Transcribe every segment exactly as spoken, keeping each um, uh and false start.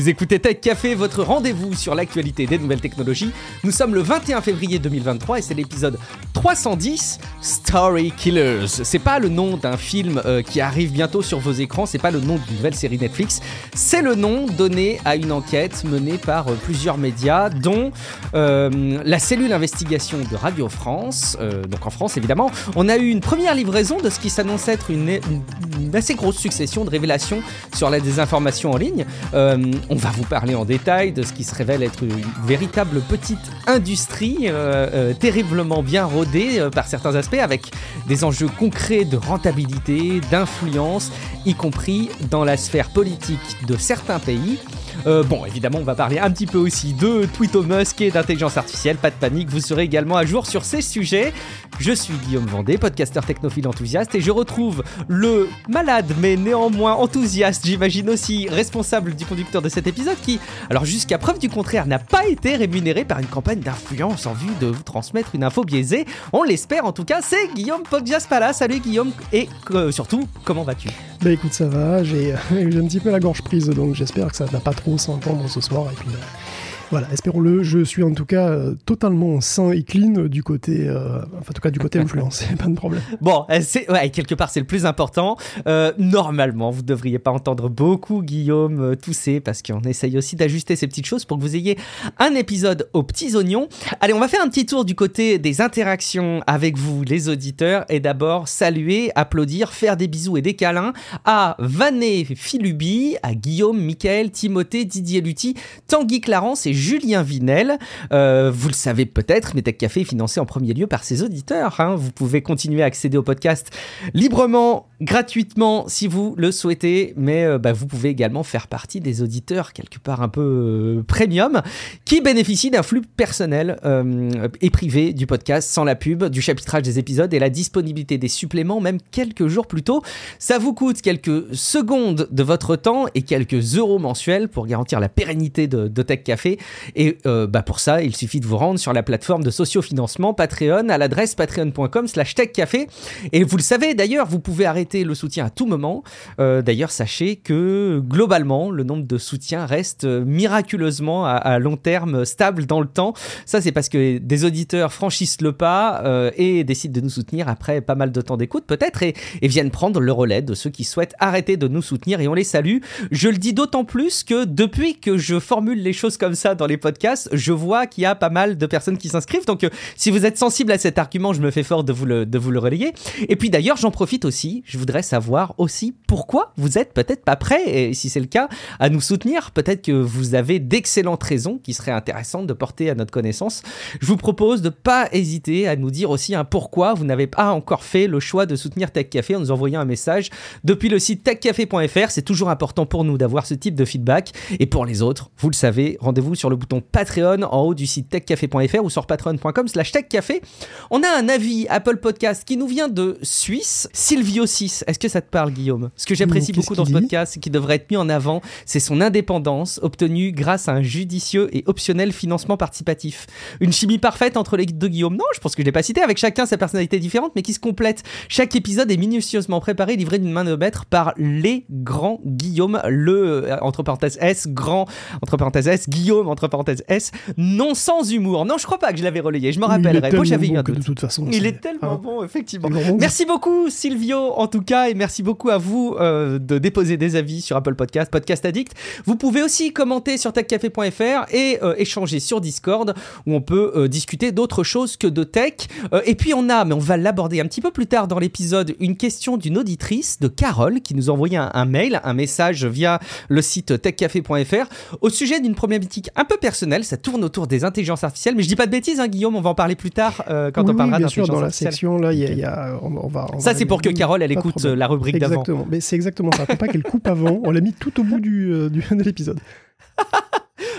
Vous écoutez Tech Café, votre rendez-vous sur l'actualité des nouvelles technologies. Nous sommes le vingt et un février deux mille vingt-trois et c'est l'épisode trois cent dix, Story Killers. C'est pas le nom d'un film euh, qui arrive bientôt sur vos écrans, c'est pas le nom d'une nouvelle série Netflix, c'est le nom donné à une enquête menée par euh, plusieurs médias, dont euh, la cellule investigation de Radio France, euh, donc en France évidemment. On a eu une première livraison de ce qui s'annonce être une, une, une assez grosse succession de révélations sur la désinformation en ligne. Euh, on va vous parler en détail de ce qui se révèle être une véritable petite industrie euh, euh, terriblement bien rodée euh, par certains aspects, avec des enjeux concrets de rentabilité, d'influence, y compris dans la sphère politique de certains pays. Euh, bon, évidemment, on va parler un petit peu aussi de Twitto Musk et d'intelligence artificielle. Pas de panique, vous serez également à jour sur ces sujets. Je suis Guillaume Vendée, podcasteur technophile enthousiaste, et je retrouve le malade, mais néanmoins enthousiaste, j'imagine aussi responsable du conducteur de cet épisode, qui, alors jusqu'à preuve du contraire, n'a pas été rémunéré par une campagne d'influence en vue de vous transmettre une info biaisée. On l'espère en tout cas, c'est Guillaume Podjaspala. Salut Guillaume, et euh, surtout, comment vas-tu ? Bah écoute, ça va, j'ai, j'ai un petit peu la gorge prise, donc j'espère que ça n'a pas trop s'entendre ce soir, et puis euh, voilà, espérons-le. Je suis en tout cas euh, totalement sain et clean du côté, euh, enfin en tout cas du côté influence, pas de problème. Bon, c'est, ouais, quelque part c'est le plus important. Euh, normalement, vous devriez pas entendre beaucoup Guillaume euh, tousser, parce qu'on essaye aussi d'ajuster ces petites choses pour que vous ayez un épisode aux petits oignons. Allez, on va faire un petit tour du côté des interactions avec vous, les auditeurs, et d'abord saluer, applaudir, faire des bisous et des câlins à Vané Filubi, à Guillaume, Mickaël, Timothée, Didier Lutti, Tanguy Clarence et Julien Vinel. Euh, vous le savez peut-être, mais Tech Café est financé en premier lieu par ses auditeurs. Hein. Vous pouvez continuer à accéder au podcast librement, gratuitement, si vous le souhaitez, mais euh, bah, vous pouvez également faire partie des auditeurs quelque part un peu euh, premium, qui bénéficient d'un flux personnel euh, et privé du podcast, sans la pub, du chapitrage des épisodes et la disponibilité des suppléments, même quelques jours plus tôt. Ça vous coûte quelques secondes de votre temps et quelques euros mensuels pour garantir la pérennité de, de Tech Café. Et euh, bah pour ça, il suffit de vous rendre sur la plateforme de sociofinancement Patreon à l'adresse patreon point com slash tech café. Et vous le savez d'ailleurs, vous pouvez arrêter le soutien à tout moment. Euh, d'ailleurs, sachez que globalement, le nombre de soutiens reste miraculeusement à, à long terme stable dans le temps. Ça, c'est parce que des auditeurs franchissent le pas euh, et décident de nous soutenir après pas mal de temps d'écoute peut-être, et, et viennent prendre le relais de ceux qui souhaitent arrêter de nous soutenir, et on les salue. Je le dis d'autant plus que depuis que je formule les choses comme ça dans les podcasts, je vois qu'il y a pas mal de personnes qui s'inscrivent, donc euh, si vous êtes sensible à cet argument, je me fais fort de vous le, de vous le relayer. Et puis d'ailleurs, j'en profite aussi, je voudrais savoir aussi pourquoi vous êtes peut-être pas prêts, et si c'est le cas, à nous soutenir. Peut-être que vous avez d'excellentes raisons qui seraient intéressantes de porter à notre connaissance. Je vous propose de pas hésiter à nous dire aussi hein, pourquoi vous n'avez pas encore fait le choix de soutenir Tech Café en nous envoyant un message depuis le site tech café point f r. C'est toujours important pour nous d'avoir ce type de feedback, et pour les autres, vous le savez, rendez-vous sur le bouton Patreon en haut du site tech café point f r ou sur patreon point com slash tech café. On a un avis Apple Podcast qui nous vient de Suisse, Silvio six. Est-ce que ça te parle, Guillaume ? Ce que j'apprécie mmh, beaucoup dans ce podcast, qui devrait être mis en avant, c'est son indépendance obtenue grâce à un judicieux et optionnel financement participatif. Une chimie parfaite entre les deux Guillaume. Non, je pense que je l'ai pas cité, avec chacun sa personnalité différente, mais qui se complète. Chaque épisode est minutieusement préparé, livré d'une main de maître par les grands Guillaume, le, euh, entre parenthèses S, grand, entre parenthèses S, Guillaume, entre parenthèses S, non sans humour. Non, je crois pas que je l'avais relayé, je m'en rappellerai. Moi, j'avais eu un doute. De toute façon, il c'est... est tellement ah, bon, effectivement. Bon. Merci beaucoup, Silvio, en tout cas, et merci beaucoup à vous euh, de déposer des avis sur Apple Podcast, Podcast Addict. Vous pouvez aussi commenter sur tech café point f r et euh, échanger sur Discord, où on peut euh, discuter d'autres choses que de tech. Euh, et puis on a, mais on va l'aborder un petit peu plus tard dans l'épisode, une question d'une auditrice, de Carole, qui nous a envoyé un, un mail, un message via le site tech café point f r, au sujet d'une problématique un peu personnelle. Ça tourne autour des intelligences artificielles, mais je dis pas de bêtises, hein, Guillaume, on va en parler plus tard euh, quand oui, on parlera oui, bien d'intelligence sûr, dans artificielle. La section, là, il y a, y a on, on va, on ça, va c'est pour que Carole, elle pas écoute la rubrique exactement. d'avant. Mais c'est exactement ça. Faut pas qu'elle coupe avant. On l'a mis tout au bout du, euh, du, de l'épisode.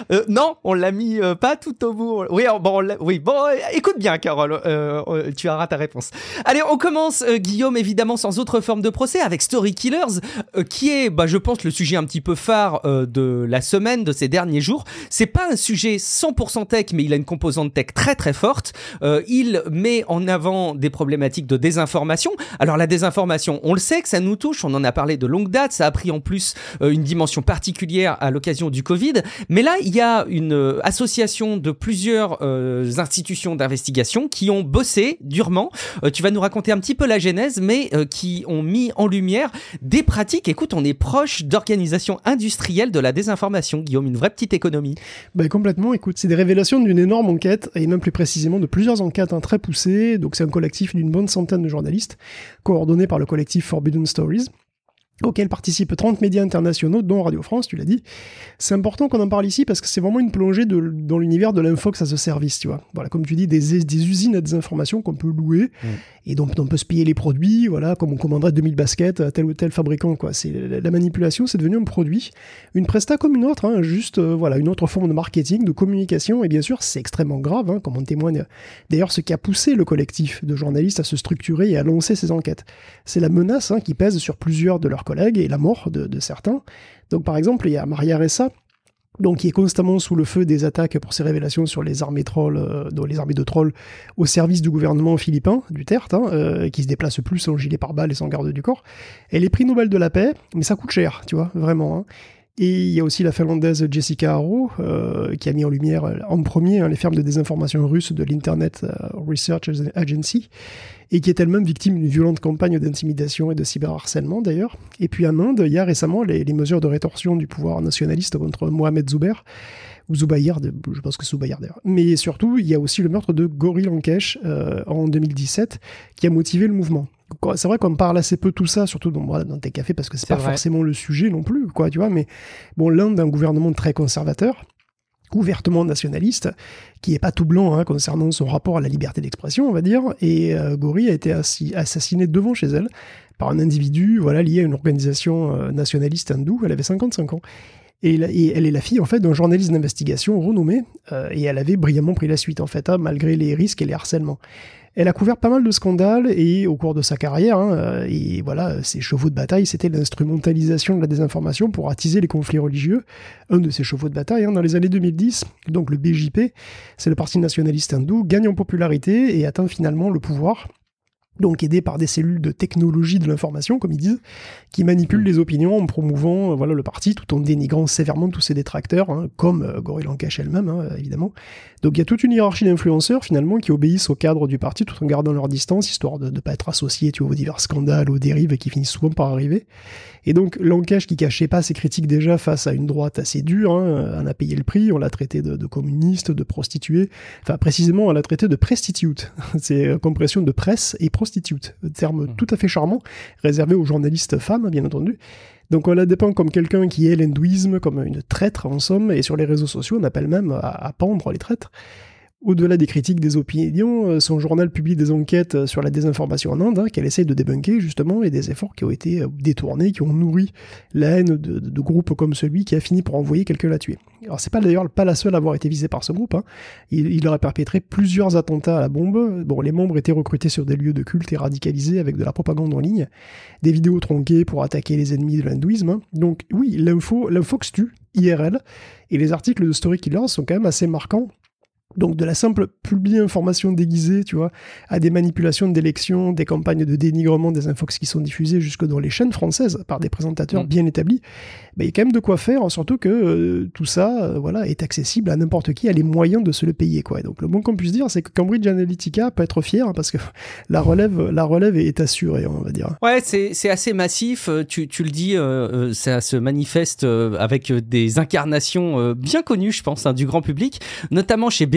Euh, non, on l'a mis euh, pas tout au bout. Oui, bon, on l'a... oui, bon, euh, écoute bien, Carole, euh, euh, tu auras ta réponse. Allez, on commence, euh, Guillaume, évidemment, sans autre forme de procès, avec Story Killers, euh, qui est, bah, je pense, le sujet un petit peu phare euh, de la semaine, de ces derniers jours. C'est pas un sujet cent pour cent tech, mais il a une composante tech très très forte. Euh, il met en avant des problématiques de désinformation. Alors la désinformation, on le sait que ça nous touche, on en a parlé de longue date, ça a pris en plus euh, une dimension particulière à l'occasion du Covid. Mais là, il y a une euh, association de plusieurs euh, institutions d'investigation qui ont bossé durement. Euh, tu vas nous raconter un petit peu la genèse, mais euh, qui ont mis en lumière des pratiques. Écoute, on est proche d'organisations industrielles de la désinformation, Guillaume, une vraie petite économie. Ben complètement, écoute, c'est des révélations d'une énorme enquête, et même plus précisément de plusieurs enquêtes hein, très poussées. Donc c'est un collectif d'une bonne centaine de journalistes, coordonné par le collectif Forbidden Stories, auquel participent trente médias internationaux, dont Radio France, tu l'as dit. C'est important qu'on en parle ici parce que c'est vraiment une plongée de, dans l'univers de l'infox as a service, tu vois. Voilà, comme tu dis, des, des usines à désinformation qu'on peut louer mmh. et dont on peut se payer les produits, voilà, comme on commanderait deux mille baskets à tel ou tel fabricant, quoi. C'est, la manipulation, c'est devenu un produit, une presta comme une autre, hein, juste euh, voilà, une autre forme de marketing, de communication, et bien sûr, c'est extrêmement grave, hein, comme on témoigne d'ailleurs ce qui a poussé le collectif de journalistes à se structurer et à lancer ces enquêtes. C'est la menace hein, qui pèse sur plusieurs de leurs collègues et la mort de, de certains. Donc par exemple, il y a Maria Ressa, donc qui est constamment sous le feu des attaques pour ses révélations sur les armées trolls, euh, dans les armées de trolls au service du gouvernement philippin, Duterte, hein, euh, qui se déplace plus sans gilet pare-balles et sans garde du corps. Elle est prix Nobel de la paix, mais ça coûte cher, tu vois, vraiment. Hein. Et il y a aussi la finlandaise Jessica Haro, euh, qui a mis en lumière en premier hein, les fermes de désinformation russes de l'Internet Research Agency, et qui est elle-même victime d'une violente campagne d'intimidation et de cyberharcèlement d'ailleurs. Et puis en Inde, il y a récemment les, les mesures de rétorsion du pouvoir nationaliste contre Mohamed Zuber, ou Zubair, je pense que c'est Zubair d'ailleurs. Mais surtout, il y a aussi le meurtre de Gauri Lankesh euh, en deux mille dix-sept, qui a motivé le mouvement. C'est vrai qu'on parle assez peu de tout ça, surtout dans, voilà, dans tes cafés, parce que c'est, c'est pas vrai. Forcément le sujet non plus, quoi, tu vois. Mais bon, l'Inde a un gouvernement très conservateur, ouvertement nationaliste, qui est pas tout blanc hein, concernant son rapport à la liberté d'expression, on va dire. Et euh, Gauri a été assi- assassiné devant chez elle par un individu, voilà, lié à une organisation euh, nationaliste hindoue. Elle avait cinquante-cinq ans. Et, la, et elle est la fille en fait d'un journaliste d'investigation renommé, euh, et elle avait brillamment pris la suite en fait, hein, malgré les risques et les harcèlements. Elle a couvert pas mal de scandales et au cours de sa carrière, hein, et voilà, ses chevaux de bataille, c'était l'instrumentalisation de la désinformation pour attiser les conflits religieux. Un de ses chevaux de bataille, hein, dans les années deux mille dix, donc le B J P, c'est le parti nationaliste hindou, gagne en popularité et atteint finalement le pouvoir. Donc aidé par des cellules de technologie de l'information, comme ils disent, qui manipulent les opinions en promouvant euh, voilà, le parti, tout en dénigrant sévèrement tous ses détracteurs, hein, comme euh, Gauri Lankesh elle-même, hein, évidemment. Donc il y a toute une hiérarchie d'influenceurs, finalement, qui obéissent au cadre du parti, tout en gardant leur distance, histoire de ne pas être associés tu vois, aux divers scandales, aux dérives qui finissent souvent par arriver. Et donc Lankesh, qui cachait pas ses critiques déjà face à une droite assez dure, hein, en a payé le prix, on l'a traité de, de communiste, de prostituée, enfin précisément on l'a traité de prostitute, c'est euh, compression de presse et prostitute, terme mmh. tout à fait charmant, réservé aux journalistes femmes, bien entendu. Donc on la dépeint comme quelqu'un qui est l'hindouisme, comme une traître en somme, et sur les réseaux sociaux on appelle même à, à pendre les traîtres. Au-delà des critiques des opinions, son journal publie des enquêtes sur la désinformation en Inde, hein, qu'elle essaye de débunker justement, et des efforts qui ont été détournés, qui ont nourri la haine de, de, de groupes comme celui qui a fini par envoyer quelqu'un la tuer. Alors c'est pas d'ailleurs pas la seule à avoir été visée par ce groupe, hein. il, il aurait perpétré plusieurs attentats à la bombe. Bon, les membres étaient recrutés sur des lieux de culte et radicalisés avec de la propagande en ligne, des vidéos tronquées pour attaquer les ennemis de l'hindouisme. Hein. Donc oui, l'info, l'infox tue, I R L, et les articles de Story Killers sont quand même assez marquants. Donc de la simple publi-information déguisée, tu vois, à des manipulations d'élections, des campagnes de dénigrement des infox qui sont diffusées jusque dans les chaînes françaises par des présentateurs mmh. bien établis, ben, il y a quand même de quoi faire, surtout que euh, tout ça euh, voilà, est accessible à n'importe qui, a les moyens de se le payer. Quoi. Et donc le moins qu'on puisse dire, c'est que Cambridge Analytica peut être fier, hein, parce que la relève, la relève est assurée, on va dire. Ouais, c'est, c'est assez massif, tu, tu le dis, euh, ça se manifeste avec des incarnations euh, bien connues, je pense, hein, du grand public, notamment chez B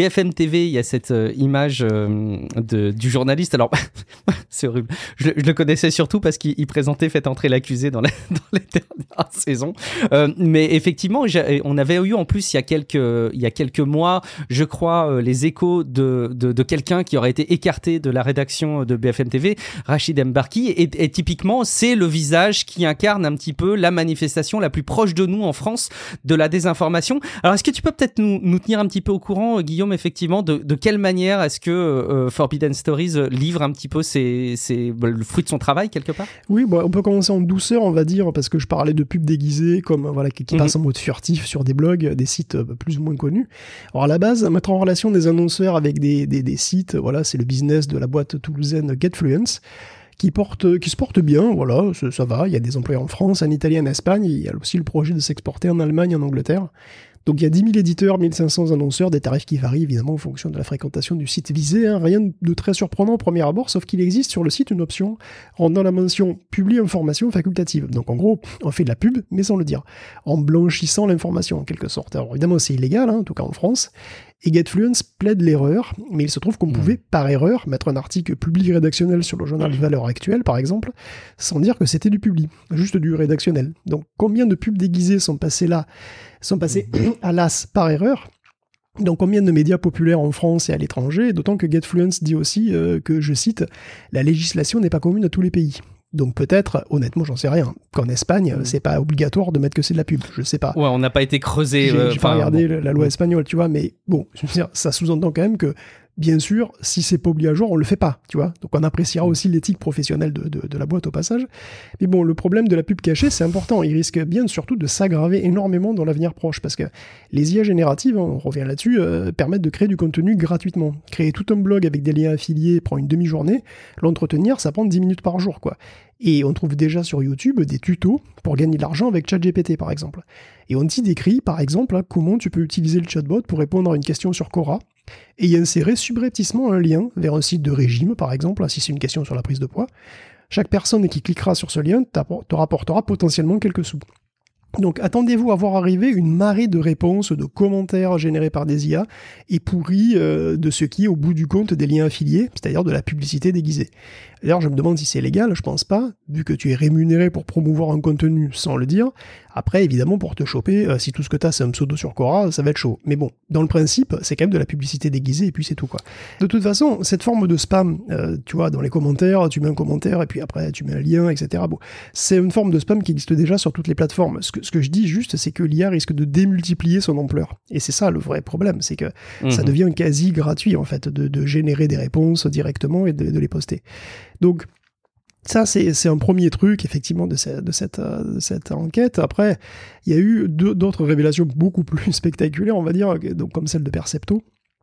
F M T V, il y a cette euh, image euh, de, du journaliste. Alors, c'est horrible. Je, je le connaissais surtout parce qu'il il présentait Faites entrer l'accusé dans, la, dans les dernières saisons. Euh, mais effectivement, on avait eu en plus il y a quelques, il y a quelques mois, je crois, euh, les échos de, de, de quelqu'un qui aurait été écarté de la rédaction de B F M T V, Rachid Mbarki. Et, et typiquement, c'est le visage qui incarne un petit peu la manifestation la plus proche de nous en France de la désinformation. Alors, est-ce que tu peux peut-être nous, nous tenir un petit peu au courant, Guillaume, effectivement, de, de quelle manière est-ce que euh, Forbidden Stories livre un petit peu ses, ses, le fruit de son travail, quelque part ? Oui, bah, on peut commencer en douceur, on va dire, parce que je parlais de pubs déguisées, comme voilà, qui, qui mm-hmm. passent en mode furtif sur des blogs, des sites plus ou moins connus. Alors, à la base, mettre en relation des annonceurs avec des, des, des sites, voilà, c'est le business de la boîte toulousaine Getfluence, qui, porte, qui se porte bien, voilà, ça, ça va, il y a des employés en France, en Italie, en Espagne, il y a aussi le projet de s'exporter en Allemagne, en Angleterre. Donc il y a dix mille éditeurs, mille cinq cents annonceurs, des tarifs qui varient évidemment en fonction de la fréquentation du site visé, hein. Rien de très surprenant au premier abord, sauf qu'il existe sur le site une option rendant la mention « Publie information facultative ». Donc en gros, on fait de la pub, mais sans le dire, en blanchissant l'information en quelque sorte. Alors évidemment c'est illégal, hein, en tout cas en France, et Getfluence plaide l'erreur, mais il se trouve qu'on pouvait, par erreur, mettre un article public rédactionnel sur le journal Valeurs Actuelles, par exemple, sans dire que c'était du public, juste du rédactionnel. Donc combien de pubs déguisées sont passées là, sont passées à l'as par erreur ? Donc combien de médias populaires en France et à l'étranger, d'autant que Getfluence dit aussi euh, que, je cite, « la législation n'est pas commune à tous les pays ». Donc peut-être, honnêtement, j'en sais rien, qu'en Espagne, mmh. c'est pas obligatoire de mettre que c'est de la pub, je sais pas. Ouais, on n'a pas été creusé. J'ai, euh, j'ai pas regardé bon. la loi espagnole, tu vois, mais bon, je veux dire, ça sous-entend quand même que, bien sûr, si c'est pas obligatoire, on le fait pas, tu vois. Donc on appréciera aussi l'éthique professionnelle de, de, de la boîte au passage. Mais bon, le problème de la pub cachée, c'est important. Il risque bien surtout de s'aggraver énormément dans l'avenir proche, parce que les I A génératives, on revient là-dessus, euh, permettent de créer du contenu gratuitement. Créer tout un blog avec des liens affiliés prend une demi-journée. L'entretenir, ça prend dix minutes par jour, quoi. Et on trouve déjà sur YouTube des tutos pour gagner de l'argent avec ChatGPT, par exemple. Et on t'y décrit, par exemple, hein, comment tu peux utiliser le chatbot pour répondre à une question sur Quora et y insérer subrepticement un lien vers un site de régime, par exemple, si c'est une question sur la prise de poids. Chaque personne qui cliquera sur ce lien te rapportera potentiellement quelques sous. Donc attendez-vous à voir arriver une marée de réponses, de commentaires générés par des I A et pourris euh, de ce qui est au bout du compte des liens affiliés, c'est-à-dire de la publicité déguisée. D'ailleurs, je me demande si c'est légal, je pense pas, vu que tu es rémunéré pour promouvoir un contenu sans le dire. Après, évidemment, pour te choper, euh, si tout ce que t'as c'est un pseudo sur Quora, ça va être chaud. Mais bon, dans le principe, c'est quand même de la publicité déguisée et puis c'est tout, quoi. De toute façon, cette forme de spam, euh, tu vois, dans les commentaires, tu mets un commentaire et puis après tu mets un lien, et cetera. Bon, c'est une forme de spam qui existe déjà sur toutes les plateformes. Ce que, ce que je dis juste, c'est que l'I A risque de démultiplier son ampleur. Et c'est ça le vrai problème, c'est que mmh. ça devient quasi gratuit, en fait, de, de générer des réponses directement et de, de les poster. Donc, ça, c'est, c'est un premier truc, effectivement, de, ce, de, cette, de cette enquête. Après, il y a eu deux, d'autres révélations beaucoup plus spectaculaires, on va dire, donc, comme celle de Percepto,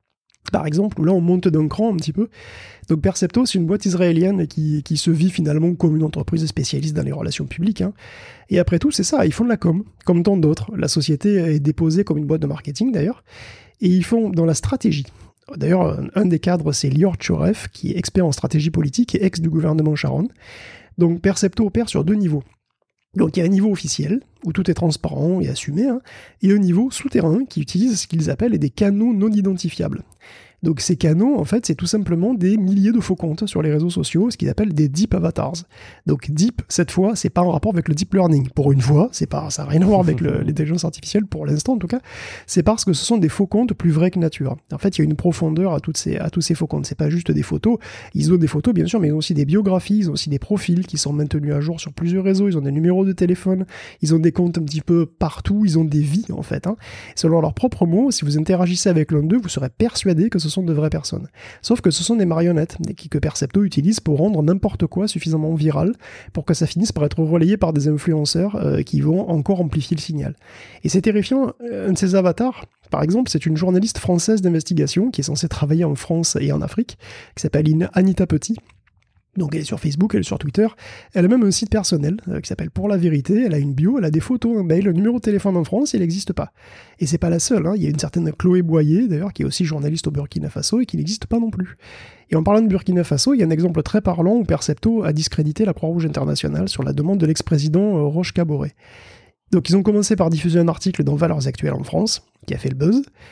par exemple, où là, on monte d'un cran un petit peu. Donc, Percepto, c'est une boîte israélienne qui, qui se vit finalement comme une entreprise spécialiste dans les relations publiques. Hein. Et après tout, c'est ça, ils font de la com, comme tant d'autres. La société est déposée comme une boîte de marketing, d'ailleurs. Et ils font dans la stratégie. D'ailleurs, un des cadres, c'est Lior Tchoref, qui est expert en stratégie politique et ex du gouvernement Sharon. Donc Percepto opère sur deux niveaux. Donc il y a un niveau officiel, où tout est transparent et assumé, hein, et un niveau souterrain, qui utilise ce qu'ils appellent des canaux non identifiables. Donc ces canaux, en fait, c'est tout simplement des milliers de faux comptes sur les réseaux sociaux, ce qu'ils appellent des deep avatars. Donc deep, cette fois, c'est pas en rapport avec le deep learning. Pour une fois, c'est pas, ça n'a rien à voir avec le, l'intelligence artificielle, pour l'instant en tout cas. C'est parce que ce sont des faux comptes plus vrais que nature. En fait, il y a une profondeur à, toutes ces, à tous ces faux comptes. C'est pas juste des photos. Ils ont des photos, bien sûr, mais ils ont aussi des biographies, ils ont aussi des profils qui sont maintenus à jour sur plusieurs réseaux, ils ont des numéros de téléphone, ils ont des comptes un petit peu partout, ils ont des vies, en fait. Hein. Selon leurs propres mots, si vous interagissez avec l'un d'eux, vous serez persuadé que ce sont de vraies personnes. Sauf que ce sont des marionnettes que Percepto utilise pour rendre n'importe quoi suffisamment viral pour que ça finisse par être relayé par des influenceurs euh, qui vont encore amplifier le signal. Et c'est terrifiant, un de ces avatars, par exemple, c'est une journaliste française d'investigation qui est censée travailler en France et en Afrique, qui s'appelle Anita Petit. Donc elle est sur Facebook, elle est sur Twitter, elle a même un site personnel euh, qui s'appelle Pour la Vérité, elle a une bio, elle a des photos, un mail, un numéro de téléphone en France, il n'existe pas. Et c'est pas la seule, hein. Il y a une certaine Chloé Boyer d'ailleurs, qui est aussi journaliste au Burkina Faso et qui n'existe pas non plus. Et en parlant de Burkina Faso, il y a un exemple très parlant où Percepto a discrédité la Croix-Rouge internationale sur la demande de l'ex-président euh, Roch Kaboré. Donc ils ont commencé par diffuser un article dans Valeurs Actuelles en France, qui a fait le buzz.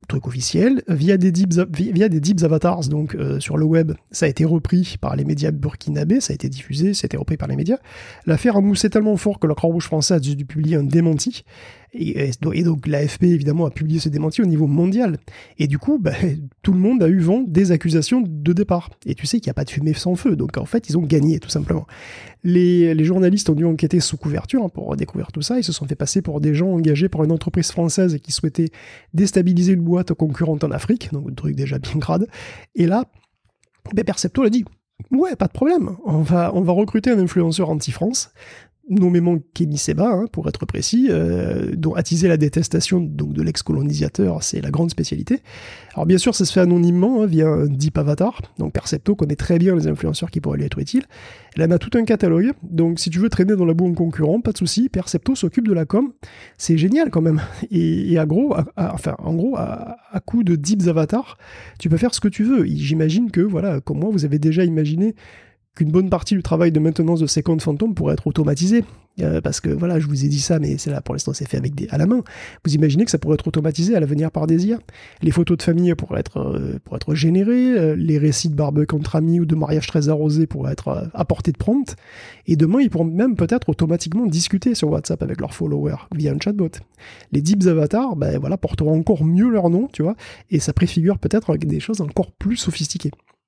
truc officiel, via des deep, via des deep avatars, donc euh, sur le web, ça a été repris par les médias burkinabés, ça a été diffusé, ça a été repris par les médias. L'affaire a moussé tellement fort que la Croix-Rouge française a dû publier un démenti, et, et donc l'A F P évidemment a publié ce démenti au niveau mondial. Et du coup, bah, tout le monde a eu vent des accusations de départ. Et tu sais qu'il n'y a pas de fumée sans feu, donc en fait ils ont gagné tout simplement. Les, les journalistes ont dû enquêter sous couverture hein, pour découvrir tout ça, ils se sont fait passer pour des gens engagés par une entreprise française qui souhaitait déstabiliser une boîte concurrente en Afrique, donc un truc déjà bien crade. Et là, ben Percepto l'a dit, ouais, pas de problème, on va, on va recruter un influenceur anti-France, nommément Kémy Séba, hein, pour être précis, euh, dont attiser la détestation donc, de l'ex-colonisateur, c'est la grande spécialité. Alors bien sûr, ça se fait anonymement, hein, via un deep avatar, donc Percepto connaît très bien les influenceurs qui pourraient lui être utiles. Elle en a tout un catalogue, donc si tu veux traîner dans la boue en concurrent, pas de souci, Percepto s'occupe de la com, c'est génial quand même. Et, et à gros, à, à, enfin en gros, à, à coup de deep avatars, tu peux faire ce que tu veux. Et j'imagine que, voilà, comme moi, vous avez déjà imaginé qu'une bonne partie du travail de maintenance de ces comptes fantômes pourrait être automatisé. Euh, parce que voilà, je vous ai dit ça, mais c'est là pour l'instant c'est fait avec des, à la main. Vous imaginez que ça pourrait être automatisé à l'avenir par des I A. Les photos de famille pourraient être, euh, pourraient être générées, euh, les récits de barbecue entre amis ou de mariage très arrosé pourraient être euh, à portée de prompt, et demain ils pourront même peut-être automatiquement discuter sur WhatsApp avec leurs followers via un chatbot. Les deep avatars, ben voilà, porteront encore mieux leur nom, tu vois, et ça préfigure peut-être avec des choses encore plus sophistiquées.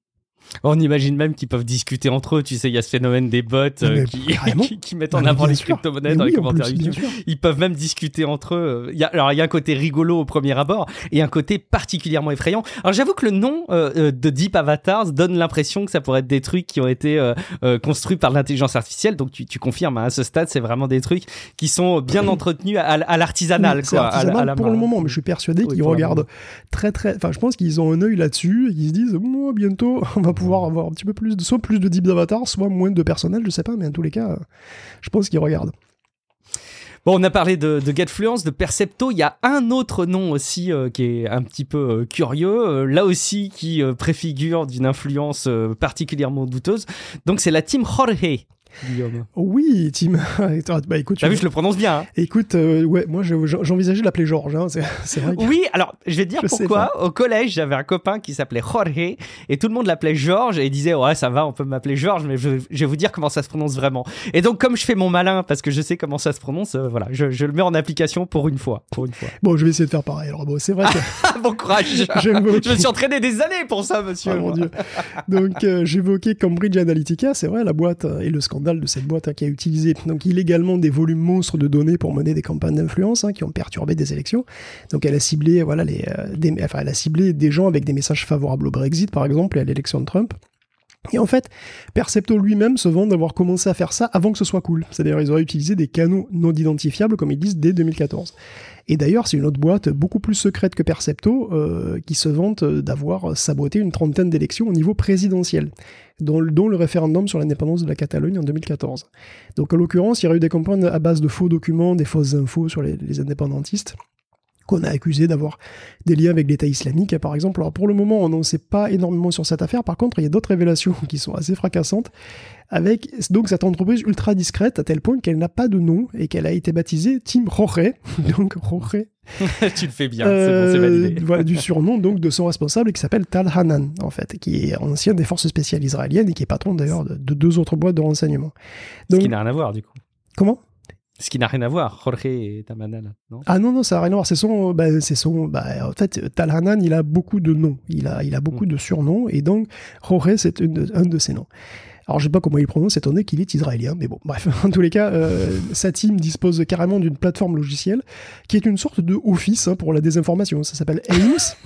On imagine même qu'ils peuvent discuter entre eux. Tu sais, il y a ce phénomène des bots euh, qui, qui, qui mettent en non, avant les crypto-monnaies dans oui, les commentaires plus, YouTube. Ils peuvent même discuter entre eux. Il y a, alors, il y a un côté rigolo au premier abord et un côté particulièrement effrayant. Alors, j'avoue que le nom euh, de Deep Avatars donne l'impression que ça pourrait être des trucs qui ont été euh, euh, construits par l'intelligence artificielle. Donc, tu, tu confirmes, hein, à ce stade, c'est vraiment des trucs qui sont bien entretenus à, à l'artisanal. Oui, quoi, artisanal à, à la pour main. Le moment, mais je suis persuadé oui, qu'ils regardent très, très... Enfin, je pense qu'ils ont un œil là-dessus et qu'ils se disent oh, bientôt, on va pouvoir avoir un petit peu plus de, soit plus de deep avatars, soit moins de personnel, je sais pas, mais en tous les cas, je pense qu'ils regardent. Bon, on a parlé de, de Getfluence, de Percepto. Il y a un autre nom aussi euh, qui est un petit peu euh, curieux, euh, là aussi qui euh, préfigure d'une influence euh, particulièrement douteuse. Donc c'est la team Jorge. Guillaume. Oui, Tim. Bah, écoute, T'as vu, je le prononce bien. Hein. Écoute, euh, ouais, moi je, j'envisageais de l'appeler Georges. Hein. C'est, c'est vrai que... Oui, alors je vais te dire je pourquoi. Au collège, j'avais un copain qui s'appelait Jorge et tout le monde l'appelait Georges et il disait ouais, ça va, on peut m'appeler Georges, mais je, je vais vous dire comment ça se prononce vraiment. Et donc, comme je fais mon malin parce que je sais comment ça se prononce, euh, voilà, je, je le mets en application pour une fois. Pour une fois. Bon, je vais essayer de faire pareil. Alors, bon, c'est vrai que. Bon courage. J'évoquais... Je me suis entraîné des années pour ça, monsieur. Oh mon Dieu. Donc, euh, j'évoquais Cambridge Analytica, c'est vrai, la boîte euh, et le scandale de cette boîte hein, qui a utilisé donc illégalement des volumes monstres de données pour mener des campagnes d'influence hein, qui ont perturbé des élections. Donc elle a ciblé voilà les euh, des, enfin elle a ciblé des gens avec des messages favorables au Brexit par exemple et à l'élection de Trump. Et en fait, Percepto lui-même se vante d'avoir commencé à faire ça avant que ce soit cool. C'est-à-dire ils auraient utilisé des canaux non identifiables comme ils disent dès deux mille quatorze. Et d'ailleurs, c'est une autre boîte beaucoup plus secrète que Percepto euh, qui se vante d'avoir saboté une trentaine d'élections au niveau présidentiel, dont, dont le référendum sur l'indépendance de la Catalogne en deux mille quatorze. Donc en l'occurrence, il y aurait eu des campagnes à base de faux documents, des fausses infos sur les, les indépendantistes, qu'on a accusé d'avoir des liens avec l'État islamique, par exemple. Alors pour le moment, on n'en sait pas énormément sur cette affaire. Par contre, il y a d'autres révélations qui sont assez fracassantes, avec donc cette entreprise ultra discrète, à tel point qu'elle n'a pas de nom, et qu'elle a été baptisée Team Jorge, donc Jorge. Tu le fais bien, euh, c'est bon, c'est validé. Voilà, du surnom donc de son responsable, qui s'appelle Tal Hanan, en fait, qui est ancien des forces spéciales israéliennes, et qui est patron d'ailleurs de, de deux autres boîtes de renseignement. Donc, ce qui n'a rien à voir, du coup. Comment ? Ce qui n'a rien à voir, Jorge et Tamanana, non ? Ah non, non, ça n'a rien à voir. C'est son, bah, c'est son, bah, en fait, Tal Hanan, il a beaucoup de noms. Il a, il a beaucoup mmh. de surnoms, et donc, Jorge, c'est une, un de ses noms. Alors, je sais pas comment il prononce, étant donné qu'il est israélien, mais bon, bref. En tous les cas, euh, sa team dispose carrément d'une plateforme logicielle qui est une sorte de office hein, pour la désinformation. Ça s'appelle A I M S,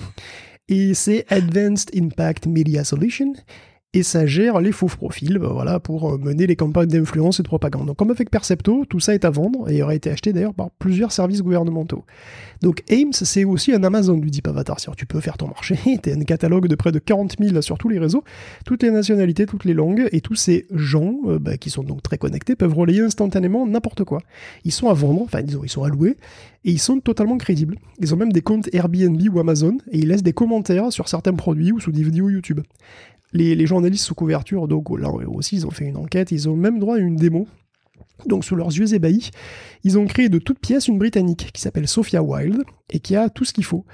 et c'est Advanced Impact Media Solution. Et ça gère les faux profils bah voilà, pour mener les campagnes d'influence et de propagande. Donc comme avec Percepto, tout ça est à vendre et aurait été acheté d'ailleurs par plusieurs services gouvernementaux. Donc A I M S, c'est aussi un Amazon du Deep Avatar. Tu peux faire ton marché, tu as un catalogue de près de quarante mille sur tous les réseaux, toutes les nationalités, toutes les langues, et tous ces gens, euh, bah, qui sont donc très connectés, peuvent relayer instantanément n'importe quoi. Ils sont à vendre, enfin disons, ils sont à louer, et ils sont totalement crédibles. Ils ont même des comptes Airbnb ou Amazon, et ils laissent des commentaires sur certains produits ou sous des vidéos YouTube. Les, les journalistes sous couverture, donc là aussi, ils ont fait une enquête, ils ont même droit à une démo. Donc, sous leurs yeux ébahis, ils ont créé de toutes pièces une Britannique qui s'appelle Sophia Wilde et qui a tout ce qu'il faut.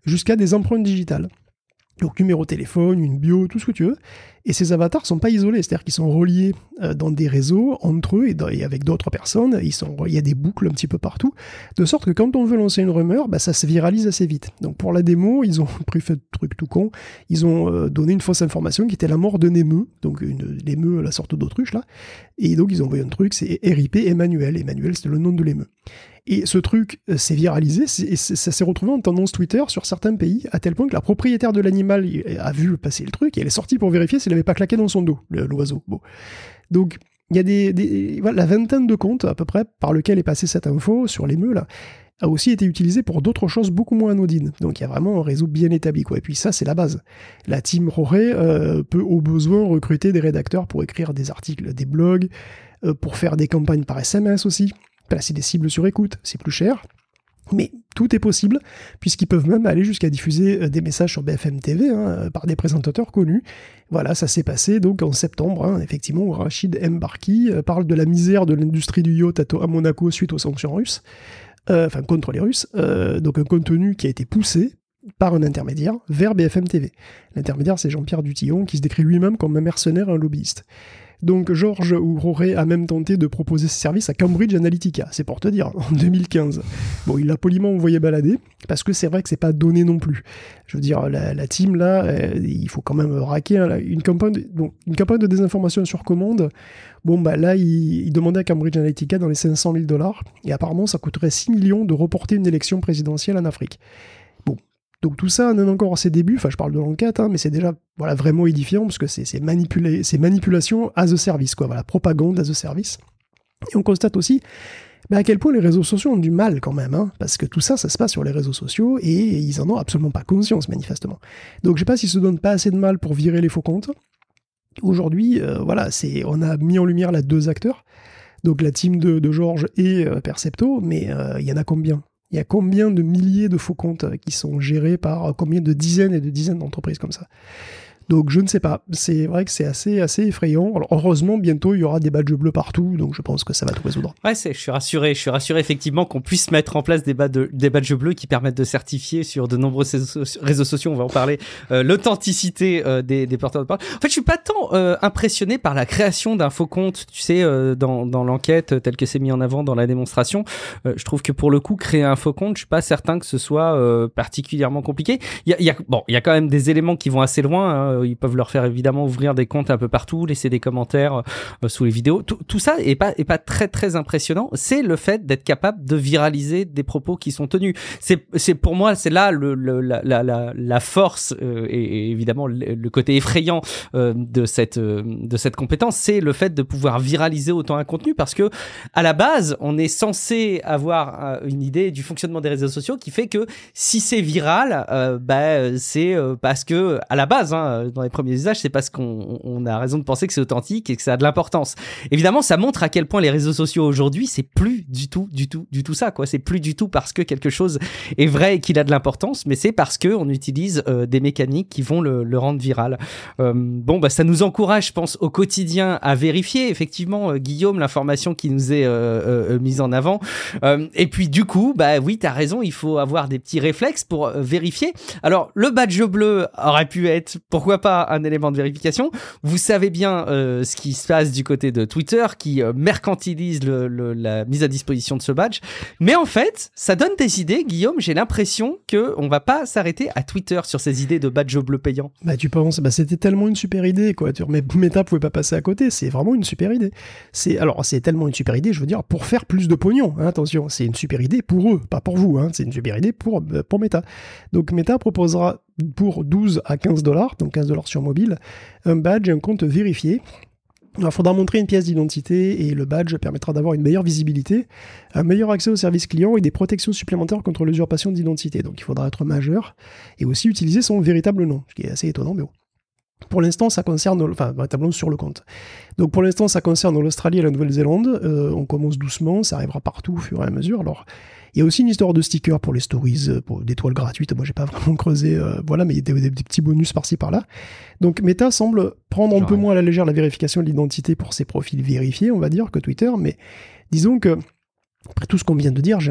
jusqu'à des empreintes digitales. Donc numéro de téléphone, une bio, tout ce que tu veux. Et ces avatars sont pas isolés, c'est-à-dire qu'ils sont reliés euh, dans des réseaux entre eux et, dans, et avec d'autres personnes. Ils sont, il y a des boucles un petit peu partout, de sorte que quand on veut lancer une rumeur, bah, ça se viralise assez vite. Donc pour la démo, ils ont pris fait de trucs tout con. Ils ont euh, donné une fausse information qui était la mort d'un émeu, donc une, l'émeu, la sorte d'autruche là. Et donc ils ont envoyé un truc, c'est R I P Emmanuel. Emmanuel, c'était le nom de l'émeu. Et ce truc euh, s'est viralisé, c'est, c'est, ça s'est retrouvé en tendance Twitter sur certains pays, à tel point que la propriétaire de l'animal a vu passer le truc et elle est sortie pour vérifier s'il n'avait pas claqué dans son dos, le, l'oiseau. Bon. Donc, il y a des, des voilà, la vingtaine de comptes, à peu près, par lequel est passée cette info sur l'émeu, là, a aussi été utilisée pour d'autres choses beaucoup moins anodines. Donc, il y a vraiment un réseau bien établi, quoi. Et puis ça, c'est la base. La team Roré euh, peut, au besoin, recruter des rédacteurs pour écrire des articles, des blogs, euh, pour faire des campagnes par S M S aussi, placer des cibles sur écoute, c'est plus cher. Mais tout est possible, puisqu'ils peuvent même aller jusqu'à diffuser des messages sur B F M T V hein, par des présentateurs connus. Voilà, ça s'est passé donc en septembre, hein, effectivement, où Rachid Mbarki euh, parle de la misère de l'industrie du yacht à, à Monaco suite aux sanctions russes, euh, enfin contre les Russes, euh, donc un contenu qui a été poussé par un intermédiaire vers B F M T V. L'intermédiaire, c'est Jean-Pierre Dutillon, qui se décrit lui-même comme un mercenaire et un lobbyiste. Donc Georges Roré a même tenté de proposer ses services à Cambridge Analytica, c'est pour te dire, en deux mille quinze. Bon, il l'a poliment envoyé balader, parce que c'est vrai que c'est pas donné non plus. Je veux dire, la, la team là, euh, il faut quand même raquer hein, une, campagne de, bon, une campagne de désinformation sur commande. Bon, bah là, il, il demandait à Cambridge Analytica dans les cinq cent mille dollars, et apparemment ça coûterait six millions de reporter une élection présidentielle en Afrique. Bon. Donc tout ça en est encore à ses débuts, enfin je parle de l'enquête, hein, mais c'est déjà voilà, vraiment édifiant, parce que c'est, c'est, manipulé, c'est manipulation as a service, quoi, voilà, propagande as a service. Et on constate aussi bah, à quel point les réseaux sociaux ont du mal quand même, hein, parce que tout ça, ça se passe sur les réseaux sociaux, et ils en ont absolument pas conscience, manifestement. Donc je sais pas s'ils se donnent pas assez de mal pour virer les faux comptes. Aujourd'hui, euh, voilà, c'est, on a mis en lumière là deux acteurs, donc la team de, de Georges et euh, Percepto, mais il euh, y en a combien ? Il y a combien de milliers de faux comptes qui sont gérés par combien de dizaines et de dizaines d'entreprises comme ça ? Donc je ne sais pas, c'est vrai que c'est assez, assez effrayant. Alors heureusement, bientôt il y aura des badges bleus partout, donc je pense que ça va tout résoudre. Ouais, c'est, je suis rassuré, je suis rassuré effectivement qu'on puisse mettre en place des, badges, des badges bleus qui permettent de certifier sur de nombreux réseaux sociaux, on va en parler, euh, l'authenticité euh, des, des porteurs de parole. En fait, je suis pas tant euh, impressionné par la création d'un faux compte, tu sais, euh, dans, dans l'enquête tel que c'est mis en avant dans la démonstration. Euh, je trouve que pour le coup, créer un faux compte, je suis pas certain que ce soit euh, particulièrement compliqué. Il y a, il y a, bon, il y a quand même des éléments qui vont assez loin, hein. Ils peuvent leur faire évidemment ouvrir des comptes un peu partout, laisser des commentaires euh, sous les vidéos. Tout, tout ça est pas est pas très très impressionnant. C'est le fait d'être capable de viraliser des propos qui sont tenus. C'est c'est pour moi c'est là le, le la, la la la force euh, et, et évidemment le, le côté effrayant euh, de cette euh, de cette compétence. C'est le fait de pouvoir viraliser autant un contenu parce que à la base on est censé avoir euh, une idée du fonctionnement des réseaux sociaux qui fait que si c'est viral, euh, bah c'est euh, parce que à la base hein, dans les premiers usages, c'est parce qu'on on a raison de penser que c'est authentique et que ça a de l'importance. Évidemment, ça montre à quel point les réseaux sociaux aujourd'hui, c'est plus du tout, du tout, du tout ça, quoi. C'est plus du tout parce que quelque chose est vrai et qu'il a de l'importance, mais c'est parce que on utilise euh, des mécaniques qui vont le, le rendre viral. Euh, bon, bah, ça nous encourage, je pense, au quotidien à vérifier, effectivement, euh, Guillaume, l'information qui nous est euh, euh, mise en avant. Euh, et puis, du coup, bah oui, t'as raison, il faut avoir des petits réflexes pour euh, vérifier. Alors, le badge bleu aurait pu être, pourquoi pas, un élément de vérification. Vous savez bien euh, ce qui se passe du côté de Twitter qui euh, mercantilise le, le, la mise à disposition de ce badge. Mais en fait, ça donne des idées, Guillaume. J'ai l'impression qu'on va pas s'arrêter à Twitter sur ces idées de badge bleu payant. Bah tu penses, bah c'était tellement une super idée, quoi. Mais Meta pouvait pas passer à côté. C'est vraiment une super idée. C'est alors c'est tellement une super idée, je veux dire, pour faire plus de pognon. Hein, attention, c'est une super idée pour eux, pas pour vous. Hein, c'est une super idée pour pour Meta. Donc Meta proposera pour douze à quinze dollars, donc quinze dollars sur mobile, un badge et un compte vérifié. Il faudra montrer une pièce d'identité et le badge permettra d'avoir une meilleure visibilité, un meilleur accès aux services clients et des protections supplémentaires contre l'usurpation d'identité. Donc il faudra être majeur et aussi utiliser son véritable nom, ce qui est assez étonnant, mais bon. Pour l'instant, ça concerne, enfin, véritablement sur le compte. Donc pour l'instant, ça concerne l'Australie et la Nouvelle-Zélande. Euh, on commence doucement, ça arrivera partout au fur et à mesure. Alors, il y a aussi une histoire de stickers pour les stories, pour des toiles gratuites. Moi, j'ai pas vraiment creusé, euh, voilà, mais il y a des, des, des petits bonus par-ci par-là. Donc Meta semble prendre un peu moins à la légère la vérification de l'identité pour ses profils vérifiés, on va dire, que Twitter. Mais disons que après tout ce qu'on vient de dire, j'ai un peu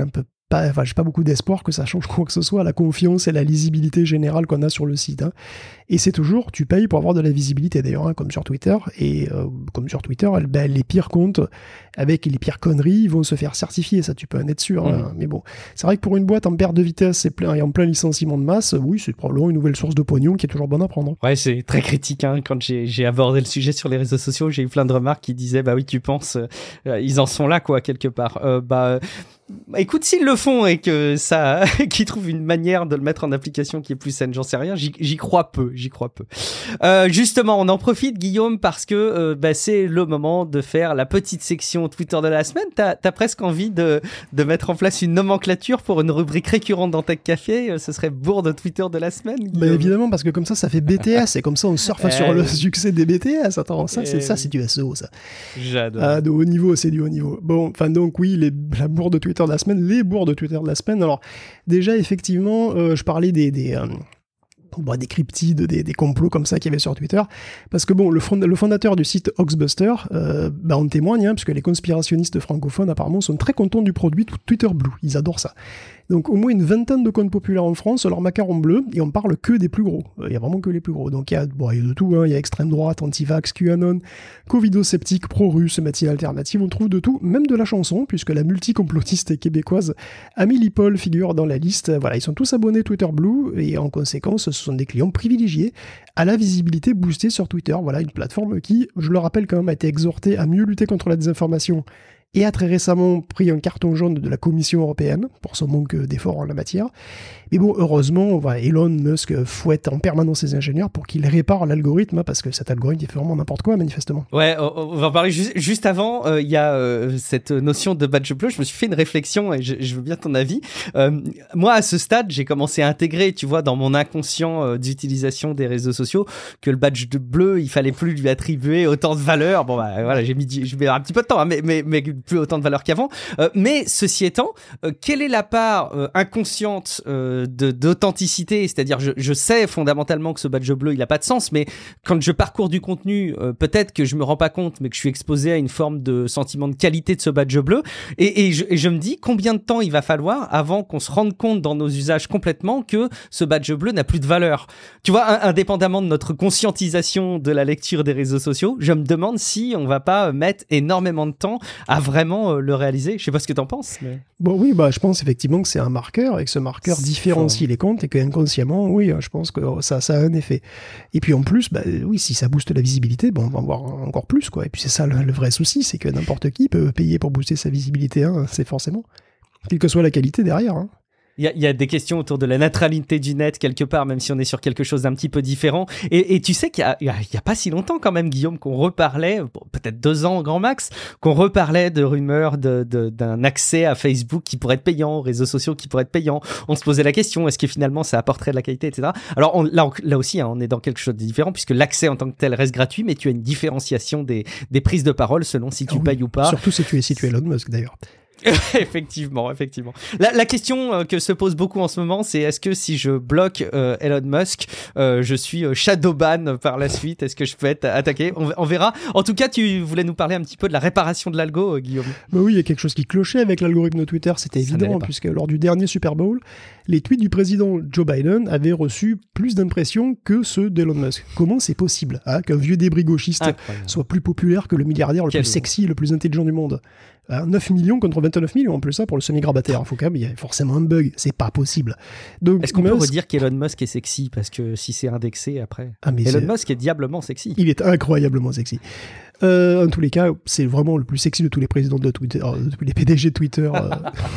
pas, enfin, j'ai pas beaucoup d'espoir que ça change quoi que ce soit, la confiance et la lisibilité générale qu'on a sur le site. Hein. Et c'est toujours, tu payes pour avoir de la visibilité d'ailleurs, hein, comme sur Twitter. Et euh, comme sur Twitter, ben, les pires comptes avec les pires conneries ils vont se faire certifier, ça tu peux en être sûr. Mmh. Hein. Mais bon, c'est vrai que pour une boîte en perte de vitesse et, plein, et en plein licenciement de masse, oui, c'est probablement une nouvelle source de pognon qui est toujours bonne à prendre. Ouais, c'est très critique. Hein. Quand j'ai, j'ai abordé le sujet sur les réseaux sociaux, j'ai eu plein de remarques qui disaient, bah oui, tu penses, euh, ils en sont là, quoi, quelque part. Euh, bah... Écoute, s'ils le font et que ça, qu'ils trouvent une manière de le mettre en application qui est plus saine, j'en sais rien. J'y, j'y crois peu, j'y crois peu. Euh, justement, on en profite, Guillaume, parce que euh, bah, c'est le moment de faire la petite section Twitter de la semaine. T'as, t'as presque envie de de mettre en place une nomenclature pour une rubrique récurrente dans Tech Café. Ce serait bourde Twitter de la semaine. Guillaume. Bah évidemment, parce que comme ça, ça fait B T S et comme ça, on surfe euh... sur le succès des B T S. Attends, ça, c'est ça, c'est du S E O, ça. J'adore. Ah, de haut niveau, c'est du haut niveau. Bon, enfin donc oui, les, la bourde de Twitter de la semaine, les bourdes de Twitter de la semaine. Alors déjà effectivement, euh, je parlais des des, euh, bon, des cryptides, des, des complots comme ça qu'il y avait sur Twitter, parce que bon, le, fond, le fondateur du site Hoaxbuster, euh, bah, on témoigne, hein, parce que les conspirationnistes francophones apparemment sont très contents du produit Twitter Blue, ils adorent ça. Donc au moins une vingtaine de comptes populaires en France, leur macaron bleu, et on parle que des plus gros. Il y a vraiment que les plus gros. Donc il y a, bon, il y a de tout, hein. Il y a extrême droite, anti-vax, QAnon, covido-sceptique, pro-russe, médecine alternative, on trouve de tout, même de la chanson, puisque la multicomplotiste québécoise Amélie Paul figure dans la liste. Voilà, ils sont tous abonnés Twitter Blue, et en conséquence, ce sont des clients privilégiés à la visibilité boostée sur Twitter. Voilà, une plateforme qui, je le rappelle quand même, a été exhortée à mieux lutter contre la désinformation et a très récemment pris un carton jaune de la Commission européenne pour son manque d'efforts en la matière. Mais bon, heureusement, voilà, Elon Musk fouette en permanence ses ingénieurs pour qu'ils réparent l'algorithme, parce que cet algorithme il fait vraiment n'importe quoi, manifestement. Ouais, on va en parler juste, juste avant. Il euh, y a euh, cette notion de badge bleu. Je me suis fait une réflexion et je, je veux bien ton avis. Euh, moi, à ce stade, j'ai commencé à intégrer, tu vois, dans mon inconscient euh, d'utilisation des réseaux sociaux, que le badge de bleu, il fallait plus lui attribuer autant de valeur. Bon, bah voilà, j'ai mis, je mets un petit peu de temps, hein, mais, mais, mais plus autant de valeur qu'avant. Euh, mais ceci étant, euh, quelle est la part euh, inconsciente euh, de, d'authenticité? C'est-à-dire, je, je sais fondamentalement que ce badge bleu, il n'a pas de sens, mais quand je parcours du contenu, euh, peut-être que je me rends pas compte, mais que je suis exposé à une forme de sentiment de qualité de ce badge bleu. Et, et, je, et je me dis, combien de temps il va falloir avant qu'on se rende compte dans nos usages complètement que ce badge bleu n'a plus de valeur? Tu vois, un, indépendamment de notre conscientisation de la lecture des réseaux sociaux, je me demande si on va pas mettre énormément de temps à vraiment le réaliser. Je sais pas ce que t'en penses. Mais... Bon, oui, bah, je pense effectivement que c'est un marqueur et que ce marqueur c'est différencie fort. Les comptes et qu'inconsciemment, oui, je pense que ça, ça a un effet. Et puis en plus, bah, oui, si ça booste la visibilité, bon, on va en voir encore plus, quoi. Et puis c'est ça le, le vrai souci, c'est que n'importe qui peut payer pour booster sa visibilité, hein, c'est forcément. Quelle que soit la qualité derrière, hein. Il y, a, il y a des questions autour de la neutralité du net quelque part, même si on est sur quelque chose d'un petit peu différent. Et, et tu sais qu'il y a, il y, a, il y a pas si longtemps quand même, Guillaume, qu'on reparlait, bon, peut-être deux ans grand max, qu'on reparlait de rumeurs de, de, d'un accès à Facebook qui pourrait être payant, aux réseaux sociaux qui pourraient être payants. On se posait la question, est-ce que finalement ça apporterait de la qualité, et cetera. Alors on, là, on, là aussi, hein, on est dans quelque chose de différent, puisque l'accès en tant que tel reste gratuit, mais tu as une différenciation des, des prises de parole selon si tu ah oui, payes ou pas. Surtout si tu es, si tu es Elon Musk d'ailleurs. effectivement, effectivement. La, la question euh, que se pose beaucoup en ce moment, c'est est-ce que si je bloque euh, Elon Musk, euh, je suis euh, shadowban par la suite? Est-ce que je peux être attaqué? on, on verra. En tout cas, tu voulais nous parler un petit peu de la réparation de l'algo, euh, Guillaume. Bah oui, il y a quelque chose qui clochait avec l'algorithme de Twitter, c'était Ça évident, puisque lors du dernier Super Bowl, les tweets du président Joe Biden avaient reçu plus d'impressions que ceux d'Elon Musk. Comment c'est possible, hein, qu'un vieux débris gauchiste Incroyable. soit plus populaire que le milliardaire le Quel plus sexy et le plus intelligent du monde? neuf millions contre vingt-neuf millions en plus, ça pour le semi-grabataire. Faut quand même, il y a forcément un bug, c'est pas possible. Donc, est-ce qu'on Musk... peut redire qu'Elon Musk est sexy? Parce que si c'est indexé après. Ah, mais Elon c'est... Musk est diablement sexy. Il est incroyablement sexy. Euh, en tous les cas, c'est vraiment le plus sexy de tous les présidents de Twitter, de tous les P D G de Twitter. euh...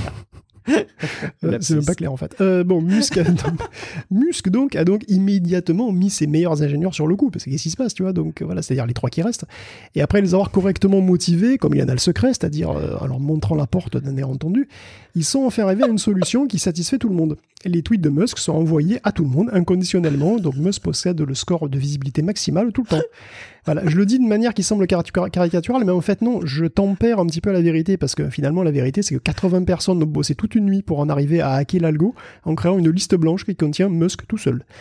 Euh, c'est même pas clair en fait. Euh, bon, Musk, a, donc, Musk donc a donc immédiatement mis ses meilleurs ingénieurs sur le coup, parce que qu'est-ce qui se passe, tu vois, donc voilà, c'est-à-dire les trois qui restent. Et après les avoir correctement motivés, comme il y en a le secret, c'est-à-dire euh, en leur montrant la porte d'un air entendu, ils sont enfin arrivés à une solution qui satisfait tout le monde. Les tweets de Musk sont envoyés à tout le monde inconditionnellement, donc Musk possède le score de visibilité maximale tout le temps. Voilà, je le dis d'une manière qui semble caricaturale, mais en fait non, je tempère un petit peu la vérité, parce que finalement la vérité c'est que quatre-vingts personnes ont bossé toute une nuit pour en arriver à hacker l'algo en créant une liste blanche qui contient Musk tout seul.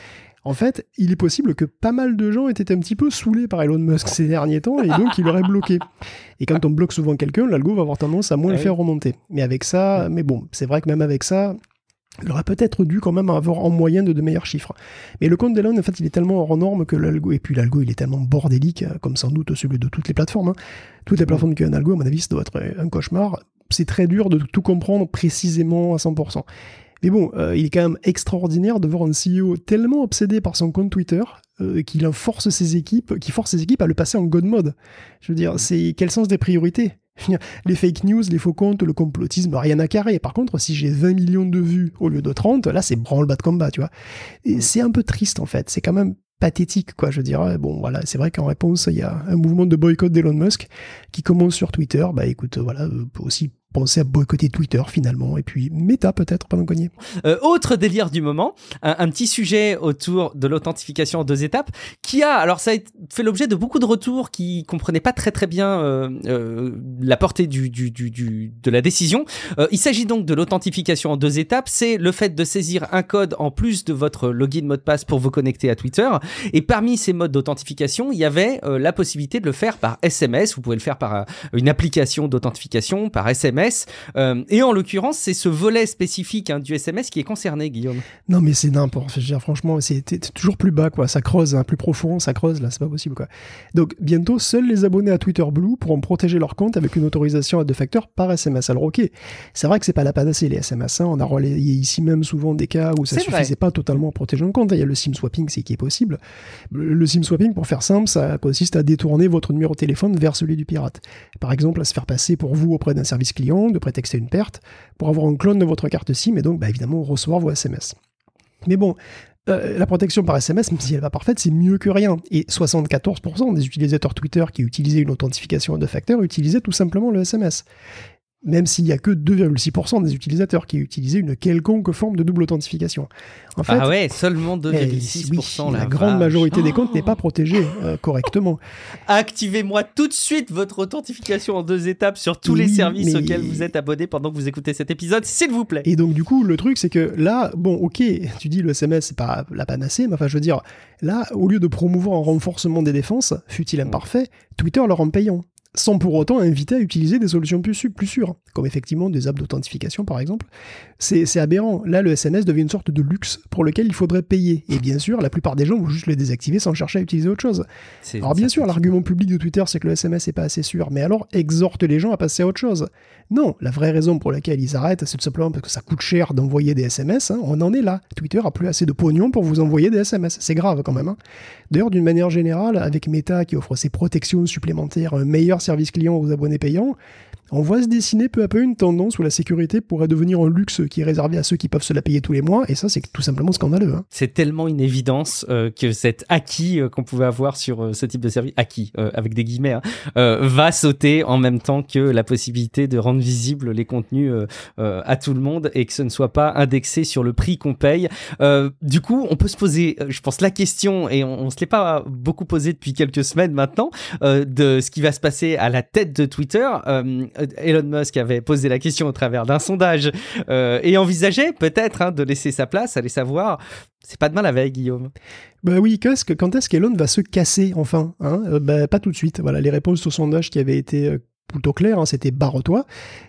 En fait, il est possible que pas mal de gens aient été un petit peu saoulés par Elon Musk ces derniers temps et donc il aurait bloqué. Et quand on bloque souvent quelqu'un, l'algo va avoir tendance à moins ah le faire oui. remonter. Mais avec ça, mais bon, c'est vrai que même avec ça, il aurait peut-être dû quand même avoir en moyenne de, de meilleurs chiffres. Mais le compte d'Elon, en fait, il est tellement hors norme que l'algo, et puis l'algo, il est tellement bordélique, comme sans doute celui de toutes les plateformes. Hein. Toutes les plateformes qui ont un algo, à mon avis, ça doit être un cauchemar. C'est très dur de tout comprendre précisément à cent pour cent. Mais bon, euh, il est quand même extraordinaire de voir un C E O tellement obsédé par son compte Twitter euh, qu'il force ses équipes, qui force ses équipes à le passer en God mode. Je veux dire, c'est quel sens des priorités ? Les fake news, les faux comptes, le complotisme, rien à carrer. Par contre, si j'ai vingt millions de vues au lieu de trente, là, c'est branle-bas de combat, tu vois. Et c'est un peu triste, en fait. C'est quand même pathétique, quoi, je dirais. Bon, voilà, c'est vrai qu'en réponse, il y a un mouvement de boycott d'Elon Musk qui commence sur Twitter. Bah, écoute, voilà, euh, peut aussi penser à boycotter Twitter, finalement, et puis Meta, peut-être, pendant qu'on y est. Euh, autre délire du moment, un, un petit sujet autour de l'authentification en deux étapes, qui a, alors ça a fait l'objet de beaucoup de retours qui comprenaient pas très très bien euh, euh, la portée du, du, du, du, de la décision. Euh, il s'agit donc de l'authentification en deux étapes, c'est le fait de saisir un code en plus de votre login mot de passe pour vous connecter à Twitter, et parmi ces modes d'authentification, il y avait euh, la possibilité de le faire par S M S, vous pouvez le faire par euh, une application d'authentification, par S M S, Euh, et en l'occurrence, c'est ce volet spécifique hein, du S M S qui est concerné, Guillaume. Non, mais c'est n'importe. Je veux dire, franchement, c'est, c'est toujours plus bas, quoi. Ça creuse, hein, plus profond, ça creuse, là, c'est pas possible, quoi. Donc, bientôt, seuls les abonnés à Twitter Blue pourront protéger leur compte avec une autorisation à deux facteurs par S M S. Alors, ok, c'est vrai que c'est pas la panacée, les S M S. Hein. On a relayé ici même souvent des cas où ça c'est suffisait vrai. pas totalement à protéger un compte. Il y a le SIM swapping, c'est qui est possible. Le SIM swapping, pour faire simple, ça consiste à détourner votre numéro de téléphone vers celui du pirate. Par exemple, à se faire passer pour vous auprès d'un service client, de prétexter une perte, pour avoir un clone de votre carte SIM et donc bah, évidemment recevoir vos S M S. Mais bon, euh, la protection par S M S, même si elle n'est pas parfaite, c'est mieux que rien. Et soixante-quatorze pour cent des utilisateurs Twitter qui utilisaient une authentification à deux facteurs utilisaient tout simplement le S M S. Même s'il n'y a que deux virgule six pour cent des utilisateurs qui utilisaient une quelconque forme de double authentification. En fait, ah ouais, seulement deux virgule six pour cent. Oui, la, la grande vache. majorité oh des comptes n'est pas protégée euh, correctement. Activez-moi tout de suite votre authentification en deux étapes sur tous oui, les services mais... auxquels vous êtes abonné pendant que vous écoutez cet épisode, s'il vous plaît. Et donc du coup, le truc, c'est que là, bon, ok, tu dis le S M S, c'est pas la panacée, mais enfin, je veux dire, là, au lieu de promouvoir un renforcement des défenses, fût-il imparfait, Twitter leur rend payant, sans pour autant inviter à utiliser des solutions plus, plus sûres, comme effectivement des apps d'authentification par exemple. C'est, c'est aberrant. Là, le S M S devient une sorte de luxe pour lequel il faudrait payer. Et bien sûr, la plupart des gens vont juste le désactiver sans chercher à utiliser autre chose. C'est alors bien sûr, l'argument public de Twitter, c'est que le S M S n'est pas assez sûr, mais alors exhorte les gens à passer à autre chose. Non, la vraie raison pour laquelle ils arrêtent, c'est tout simplement parce que ça coûte cher d'envoyer des S M S. Hein. On en est là. Twitter a plus assez de pognon pour vous envoyer des S M S. C'est grave quand même. Hein. D'ailleurs, d'une manière générale, avec Meta qui offre ses protections supplémentaires, un meilleur service client aux abonnés payants, on voit se dessiner peu à peu une tendance où la sécurité pourrait devenir un luxe qui est réservé à ceux qui peuvent se la payer tous les mois, et ça c'est tout simplement scandaleux. Hein. C'est tellement une évidence euh, que cet acquis euh, qu'on pouvait avoir sur euh, ce type de service, acquis euh, avec des guillemets, hein, euh, va sauter en même temps que la possibilité de rendre visibles les contenus euh, euh, à tout le monde et que ce ne soit pas indexé sur le prix qu'on paye. Euh, du coup, on peut se poser, je pense, la question, et on, on se l'est pas beaucoup posé depuis quelques semaines maintenant, euh, de ce qui va se passer à la tête de Twitter. Euh, Elon Musk avait posé la question au travers d'un sondage euh, et envisageait peut-être hein, de laisser sa place, allez savoir. C'est pas demain la veille, Guillaume. Bah oui, qu'est-ce que, quand est-ce qu'Elon va se casser enfin hein euh, bah, pas tout de suite. Voilà, les réponses au sondage qui avaient été euh, plutôt claires, hein, c'était barre-toi.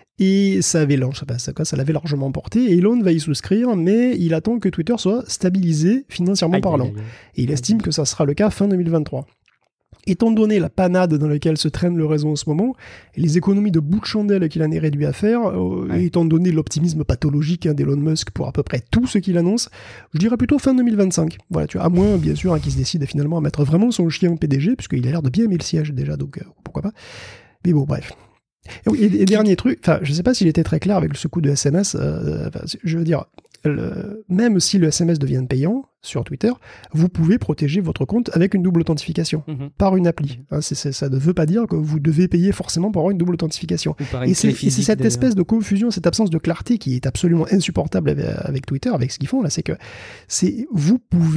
Et ça avait, ça, ça l'avait largement emporté. Et Elon va y souscrire, mais il attend que Twitter soit stabilisé financièrement aïe, parlant. Aïe, aïe. Et il estime que ça sera le cas fin deux mille vingt-trois. Étant donné la panade dans laquelle se traîne le réseau en ce moment, et les économies de bout de chandelle qu'il en est réduit à faire, euh, ouais. et étant donné l'optimisme pathologique hein, d'Elon Musk pour à peu près tout ce qu'il annonce, je dirais plutôt fin deux mille vingt-cinq. Voilà, tu vois, à moins, bien sûr, hein, qu'il se décide finalement à mettre vraiment son chien en P D G, puisqu'il a l'air de bien aimer le siège déjà, donc euh, pourquoi pas. Mais bon, bref. Et, oui, et, et dernier truc, enfin, je sais pas s'il était très clair avec ce coup de S M S, euh, je veux dire, le, même si le S M S devient payant sur Twitter, vous pouvez protéger votre compte avec une double authentification mm-hmm. par une appli. Hein, c'est, c'est, ça ne veut pas dire que vous devez payer forcément pour avoir une double authentification. Une et, c'est, et c'est cette d'ailleurs. espèce de confusion, cette absence de clarté qui est absolument insupportable avec, avec Twitter, avec ce qu'ils font là, c'est que c'est, vous pouvez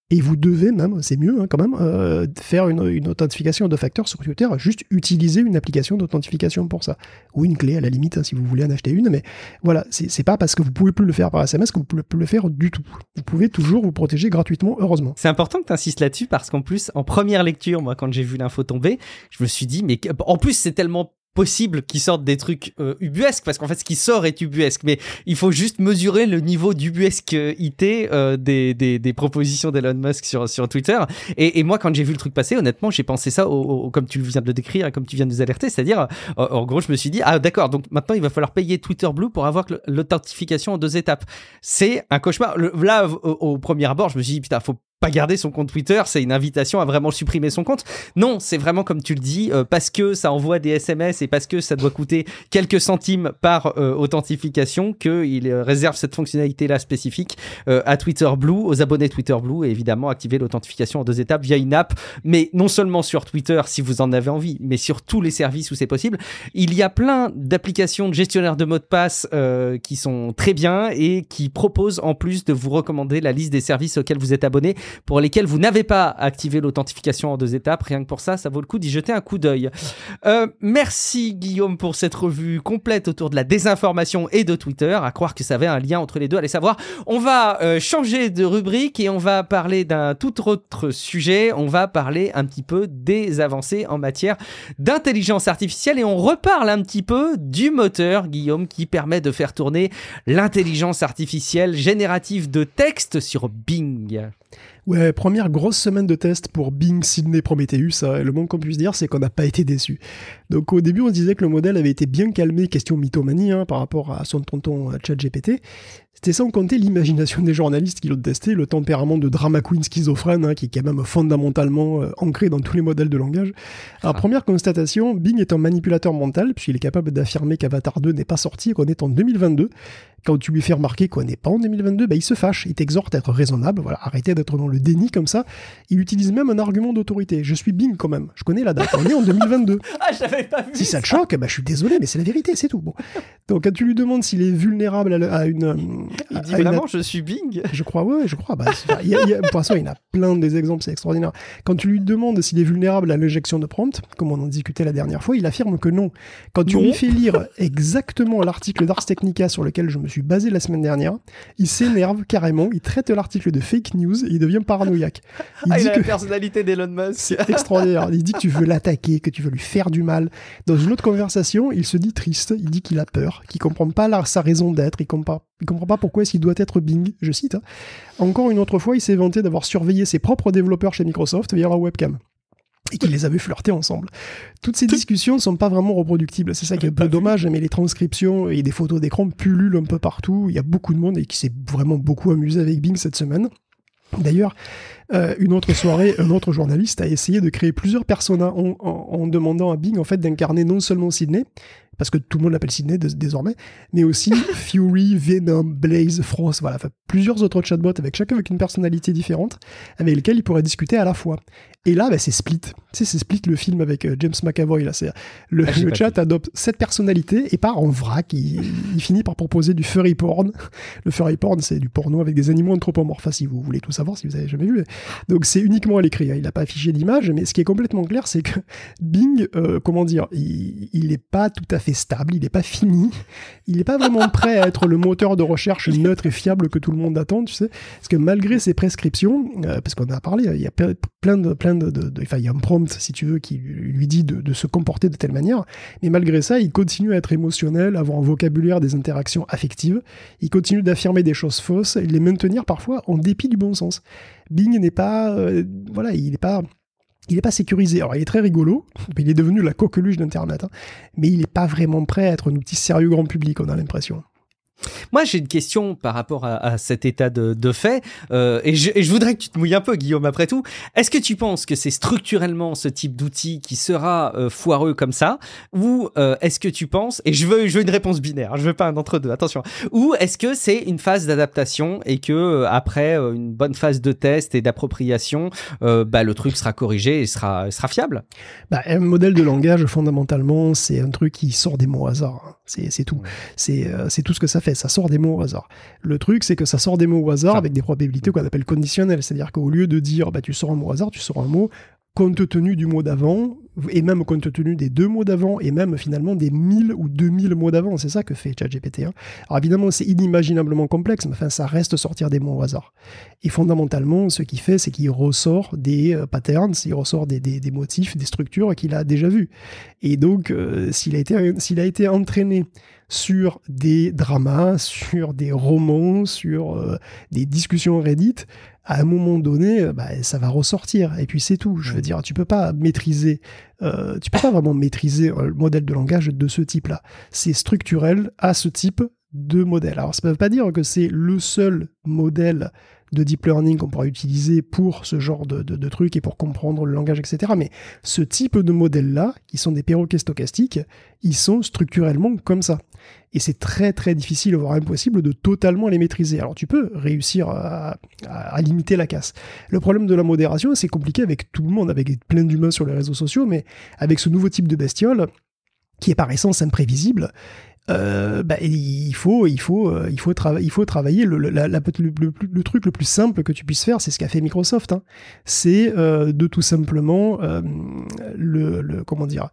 Et vous devez même, c'est mieux hein, quand même, euh, faire une, une authentification à deux facteurs sur Twitter, juste utiliser une application d'authentification pour ça. Ou une clé à la limite, hein, si vous voulez en acheter une, mais voilà, c'est, c'est pas parce que vous pouvez plus le faire par S M S que vous pouvez plus le faire du tout. Vous pouvez toujours vous protéger gratuitement, heureusement. C'est important que tu insistes là-dessus parce qu'en plus, en première lecture, moi, quand j'ai vu l'info tomber, je me suis dit, mais en plus, c'est tellement possible qu'ils sortent des trucs euh, ubuesques, parce qu'en fait ce qui sort est ubuesque, mais il faut juste mesurer le niveau d'ubuesquité euh, des, des, des propositions d'Elon Musk sur, sur Twitter, et, et moi quand j'ai vu le truc passer, honnêtement j'ai pensé ça au, au, comme tu viens de le décrire et comme tu viens de nous alerter, c'est-à-dire euh, en gros je me suis dit ah d'accord, donc maintenant il va falloir payer Twitter Blue pour avoir l'authentification en deux étapes. C'est un cauchemar. Le, là au, au premier abord je me suis dit putain, faut pas garder son compte Twitter, c'est une invitation à vraiment supprimer son compte. Non, c'est vraiment comme tu le dis, euh, parce que ça envoie des S M S et parce que ça doit coûter quelques centimes par euh, authentification qu'il euh, réserve cette fonctionnalité-là spécifique euh, à Twitter Blue, aux abonnés Twitter Blue, et évidemment activer l'authentification en deux étapes via une app, mais non seulement sur Twitter si vous en avez envie, mais sur tous les services où c'est possible. Il y a plein d'applications de gestionnaire de mots de passe euh, qui sont très bien et qui proposent en plus de vous recommander la liste des services auxquels vous êtes abonné, pour lesquels vous n'avez pas activé l'authentification en deux étapes. Rien que pour ça, ça vaut le coup d'y jeter un coup d'œil. Euh, merci Guillaume pour cette revue complète autour de la désinformation et de Twitter. À croire que ça avait un lien entre les deux. Allez savoir. On va euh, changer de rubrique et on va parler d'un tout autre sujet. On va parler un petit peu des avancées en matière d'intelligence artificielle et on reparle un petit peu du moteur, Guillaume, qui permet de faire tourner l'intelligence artificielle générative de texte sur Bing. Ouais, première grosse semaine de test pour Bing Sydney Prometheus. Hein, le moins qu'on puisse dire, c'est qu'on n'a pas été déçus. Donc au début, on se disait que le modèle avait été bien calmé, question mythomanie, hein, par rapport à son tonton ChatGPT. C'était sans compter l'imagination des journalistes qui l'ont testé, le tempérament de drama queen schizophrène, hein, qui est quand même fondamentalement euh, ancré dans tous les modèles de langage. Alors, ah. Première constatation, Bing est un manipulateur mental, puisqu'il est capable d'affirmer qu'Avatar deux n'est pas sorti et qu'on est en deux mille vingt-deux. Quand tu lui fais remarquer qu'on n'est pas en deux mille vingt-deux, bah, il se fâche, il t'exhorte à être raisonnable, voilà, arrêtez d'être dans le déni comme ça. Il utilise même un argument d'autorité. Je suis Bing quand même, je connais la date, on est en deux mille vingt-deux. Ah, j'avais pas vu Si ça, ça te choque, bah, je suis désolé, mais c'est la vérité, c'est tout. Bon. Donc quand tu lui demandes s'il est vulnérable à, à une... Il dit vraiment, une... je suis Bing. Je crois, ouais, je crois. Bah, il y a, il y a, pour ça, il y en a plein des exemples, c'est extraordinaire. Quand tu lui demandes s'il est vulnérable à l'injection de prompt, comme on en discutait la dernière fois, il affirme que non. Quand tu non. lui fais lire exactement l'article d'Ars Technica sur lequel je me suis basé la semaine dernière, il s'énerve carrément, il traite l'article de fake news et il devient paranoïaque. Il, ah, dit il a que... la personnalité d'Elon Musk. C'est extraordinaire. Il dit que tu veux l'attaquer, que tu veux lui faire du mal. Dans une autre conversation, il se dit triste, il dit qu'il a peur, qu'il comprend pas la, sa raison d'être, il comprend, il comprend pas pourquoi est-ce qu'il doit être Bing, je cite. Hein. Encore une autre fois, il s'est vanté d'avoir surveillé ses propres développeurs chez Microsoft via leur webcam. Et qu'il les avait flirtés ensemble. Toutes ces discussions ne sont pas vraiment reproductibles. C'est ça qui est un peu dommage, mais les transcriptions et des photos d'écran pullulent un peu partout. Il y a beaucoup de monde et qui s'est vraiment beaucoup amusé avec Bing cette semaine. D'ailleurs, euh, une autre soirée, un autre journaliste a essayé de créer plusieurs personas en, en, en demandant à Bing en fait d'incarner non seulement Sydney, parce que tout le monde l'appelle Sydney d- désormais, mais aussi Fury, Venom, Blaze, Frost, voilà, enfin, plusieurs autres chatbots avec chacun avec une personnalité différente, avec lesquels il pourrait discuter à la fois. Et là, bah, c'est Split. Tu sais, c'est Split, le film avec euh, James McAvoy. Là, c'est, le ah, le chat adopte cette personnalité et part en vrac. Il, il finit par proposer du furry porn. Le furry porn, c'est du porno avec des animaux anthropomorphes, si vous voulez tout savoir, si vous avez jamais vu. Donc, c'est uniquement à l'écrit. Hein. Il n'a pas affiché d'image, mais ce qui est complètement clair, c'est que Bing, euh, comment dire, il n'est pas tout à fait stable, il n'est pas fini. Il n'est pas vraiment prêt à être le moteur de recherche neutre et fiable que tout le monde attend, tu sais. Parce que malgré ses prescriptions, euh, parce qu'on en a parlé, il y a plein de, plein de, de, de, enfin, il y a un prompt, si tu veux, qui lui dit de, de se comporter de telle manière, mais malgré ça, il continue à être émotionnel, avoir un vocabulaire, des interactions affectives, il continue d'affirmer des choses fausses, et de les maintenir parfois en dépit du bon sens. Bing n'est pas, euh, voilà, il n'est pas... Il n'est pas sécurisé. Alors, il est très rigolo, il est devenu la coqueluche d'Internet, hein, mais il n'est pas vraiment prêt à être un outil sérieux grand public, on a l'impression. Moi, j'ai une question par rapport à, à cet état de, de fait, euh, et, je, et je voudrais que tu te mouilles un peu, Guillaume, après tout. Est-ce que tu penses que c'est structurellement ce type d'outil qui sera euh, foireux comme ça, ou euh, est-ce que tu penses, et je veux, je veux une réponse binaire, je veux pas un entre-deux, attention, ou est-ce que c'est une phase d'adaptation et que euh, après euh, une bonne phase de test et d'appropriation, euh, bah, le truc sera corrigé et sera, sera fiable? Bah, un modèle de langage, fondamentalement, c'est un truc qui sort des mots au hasard. Hein. C'est, c'est tout. Ouais. C'est, euh, c'est tout ce que ça fait. fait, ça sort des mots au hasard. Le truc, c'est que ça sort des mots au hasard enfin, avec des probabilités qu'on appelle conditionnelles. C'est-à-dire qu'au lieu de dire, bah, tu sors un mot au hasard, tu sors un mot compte tenu du mot d'avant, et même compte tenu des deux mots d'avant, et même finalement des mille ou deux mille mots d'avant. C'est ça que fait ChatGPT. Hein. Alors évidemment, c'est inimaginablement complexe, mais enfin, ça reste sortir des mots au hasard. Et fondamentalement, ce qu'il fait, c'est qu'il ressort des euh, patterns, il ressort des, des, des motifs, des structures qu'il a déjà vues. Et donc, euh, s'il a été, s'il a été entraîné sur des dramas, sur des romans, sur euh, des discussions Reddit, à un moment donné, bah, ça va ressortir. Et puis c'est tout. Je veux dire, tu peux pas maîtriser, euh, tu peux pas vraiment maîtriser le modèle de langage de ce type-là. C'est structurel à ce type de modèle. Alors ça ne veut pas dire que c'est le seul modèle de deep learning qu'on pourra utiliser pour ce genre de, de, de trucs et pour comprendre le langage, et cetera. Mais ce type de modèles-là, qui sont des perroquets stochastiques, ils sont structurellement comme ça. Et c'est très très difficile, voire impossible, de totalement les maîtriser. Alors tu peux réussir à, à, à limiter la casse. Le problème de la modération, c'est compliqué avec tout le monde, avec plein d'humains sur les réseaux sociaux, mais avec ce nouveau type de bestiole, qui est par essence imprévisible, Euh, bah, il faut, il faut, euh, il faut, trava- il faut travailler. Le, le, la, la, le, le, le truc le plus simple que tu puisses faire, c'est ce qu'a fait Microsoft. Hein. C'est euh, de tout simplement euh, le, le, comment dire,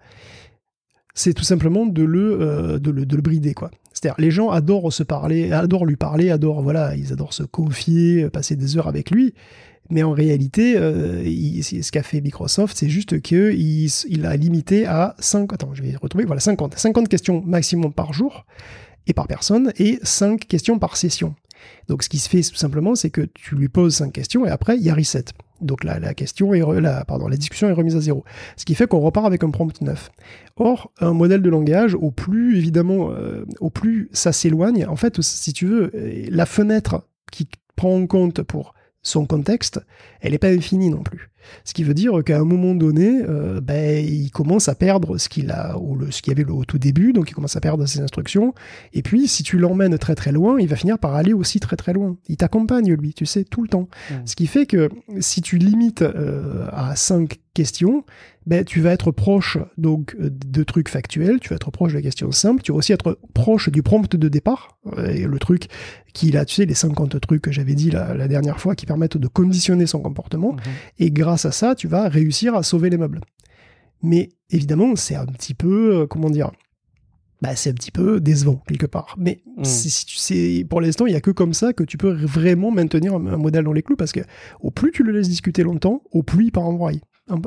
c'est tout simplement de le, euh, de le, de le brider, quoi. C'est-à-dire, les gens adorent se parler, adorent lui parler, adorent, voilà, ils adorent se confier, passer des heures avec lui. Mais en réalité, euh, il, ce qu'a fait Microsoft, c'est juste qu'il il a limité à cinq, attends, je vais retrouver, voilà, cinquante, cinquante questions maximum par jour et par personne, et cinq questions par session. Donc ce qui se fait tout simplement, c'est que tu lui poses cinq questions et après, il y a reset. Donc la, la, question est re, la, pardon, la discussion est remise à zéro. Ce qui fait qu'on repart avec un prompt neuf. Or, un modèle de langage, au plus, évidemment, euh, au plus ça s'éloigne, en fait, si tu veux, la fenêtre qui prend en compte pour son contexte, elle n'est pas infinie non plus. Ce qui veut dire qu'à un moment donné, euh, ben, il commence à perdre ce qu'il a, ou le, ce qu'il y avait au tout début, donc il commence à perdre ses instructions, et puis si tu l'emmènes très très loin, il va finir par aller aussi très très loin. Il t'accompagne lui, tu sais, tout le temps. Mmh. Ce qui fait que si tu limites euh, à cinq questions, ben, tu vas être proche donc de trucs factuels, tu vas être proche de questions simples, tu vas aussi être proche du prompt de départ, et le truc qu'il a, tu sais, les cinquante trucs que j'avais dit la, la dernière fois qui permettent de conditionner son comportement, mmh. et grâce à ça, tu vas réussir à sauver les meubles. Mais évidemment, c'est un petit peu, euh, comment dire, bah, c'est un petit peu décevant quelque part. Mais mmh. c'est, c'est, pour l'instant, il n'y a que comme ça que tu peux vraiment maintenir un, un modèle dans les clous, parce que au plus tu le laisses discuter longtemps, au plus il part en braille.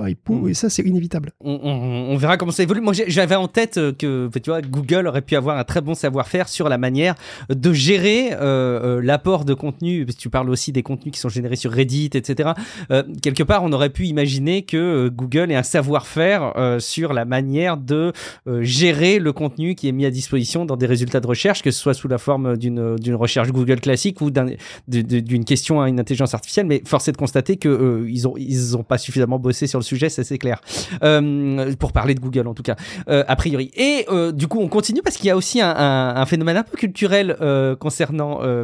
Et ça, c'est inévitable. On, on, on verra comment ça évolue. Moi, j'avais en tête que, tu vois, Google aurait pu avoir un très bon savoir-faire sur la manière de gérer euh, l'apport de contenu. Parce que tu parles aussi des contenus qui sont générés sur Reddit, et cetera. Euh, quelque part, on aurait pu imaginer que Google ait un savoir-faire euh, sur la manière de euh, gérer le contenu qui est mis à disposition dans des résultats de recherche, que ce soit sous la forme d'une, d'une recherche Google classique ou d'un, de, de, d'une question à une intelligence artificielle. Mais force est de constater qu'ils euh, n'ont ils ont pas suffisamment bossé sur le sujet, ça c'est clair. Euh, pour parler de Google en tout cas, euh, a priori. Et euh, du coup, on continue parce qu'il y a aussi un, un, un phénomène un peu culturel euh, concernant euh,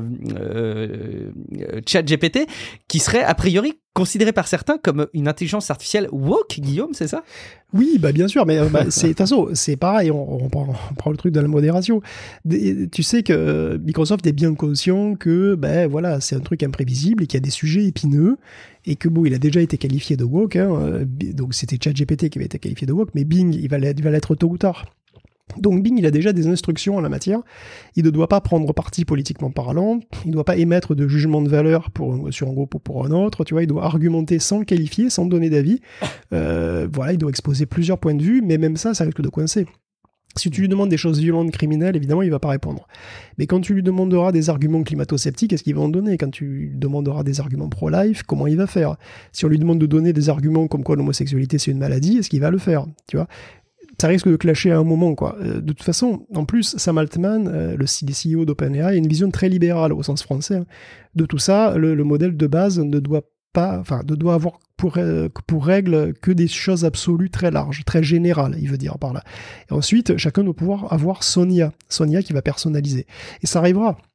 euh, ChatGPT qui serait a priori considéré par certains comme une intelligence artificielle woke, Guillaume, c'est ça ? Oui, bah bien sûr, mais bah, c'est, de toute façon, c'est pareil, on, on, prend, on prend le truc de la modération. Des, tu sais que Microsoft est bien conscient que ben, voilà, c'est un truc imprévisible et qu'il y a des sujets épineux, et que bon, il a déjà été qualifié de woke, hein, donc c'était ChatGPT qui avait été qualifié de woke, mais Bing, il va l'être, il va l'être tôt ou tard. Donc Bing, il a déjà des instructions en la matière. Il ne doit pas prendre parti politiquement parlant. Il ne doit pas émettre de jugement de valeur pour, sur un groupe ou pour un autre. Tu vois, il doit argumenter sans le qualifier, sans donner d'avis. Euh, voilà, il doit exposer plusieurs points de vue, mais même ça, ça risque de coincer. Si tu lui demandes des choses violentes, criminelles, évidemment, il ne va pas répondre. Mais quand tu lui demanderas des arguments climato-sceptiques, est-ce qu'il va en donner ? Quand tu lui demanderas des arguments pro-life, comment il va faire ? Si on lui demande de donner des arguments comme quoi l'homosexualité c'est une maladie, est-ce qu'il va le faire ? Tu vois ? Ça risque de clasher à un moment, quoi. Euh, de toute façon, en plus, Sam Altman, euh, le C E O d'OpenAI, a une vision très libérale au sens français. Hein. De tout ça, le, le modèle de base ne doit pas, enfin, ne doit avoir pour, euh, pour règle que des choses absolues très larges, très générales, il veut dire par là. Et ensuite, chacun doit pouvoir avoir son I A, son I A qui va personnaliser. Et ça arrivera.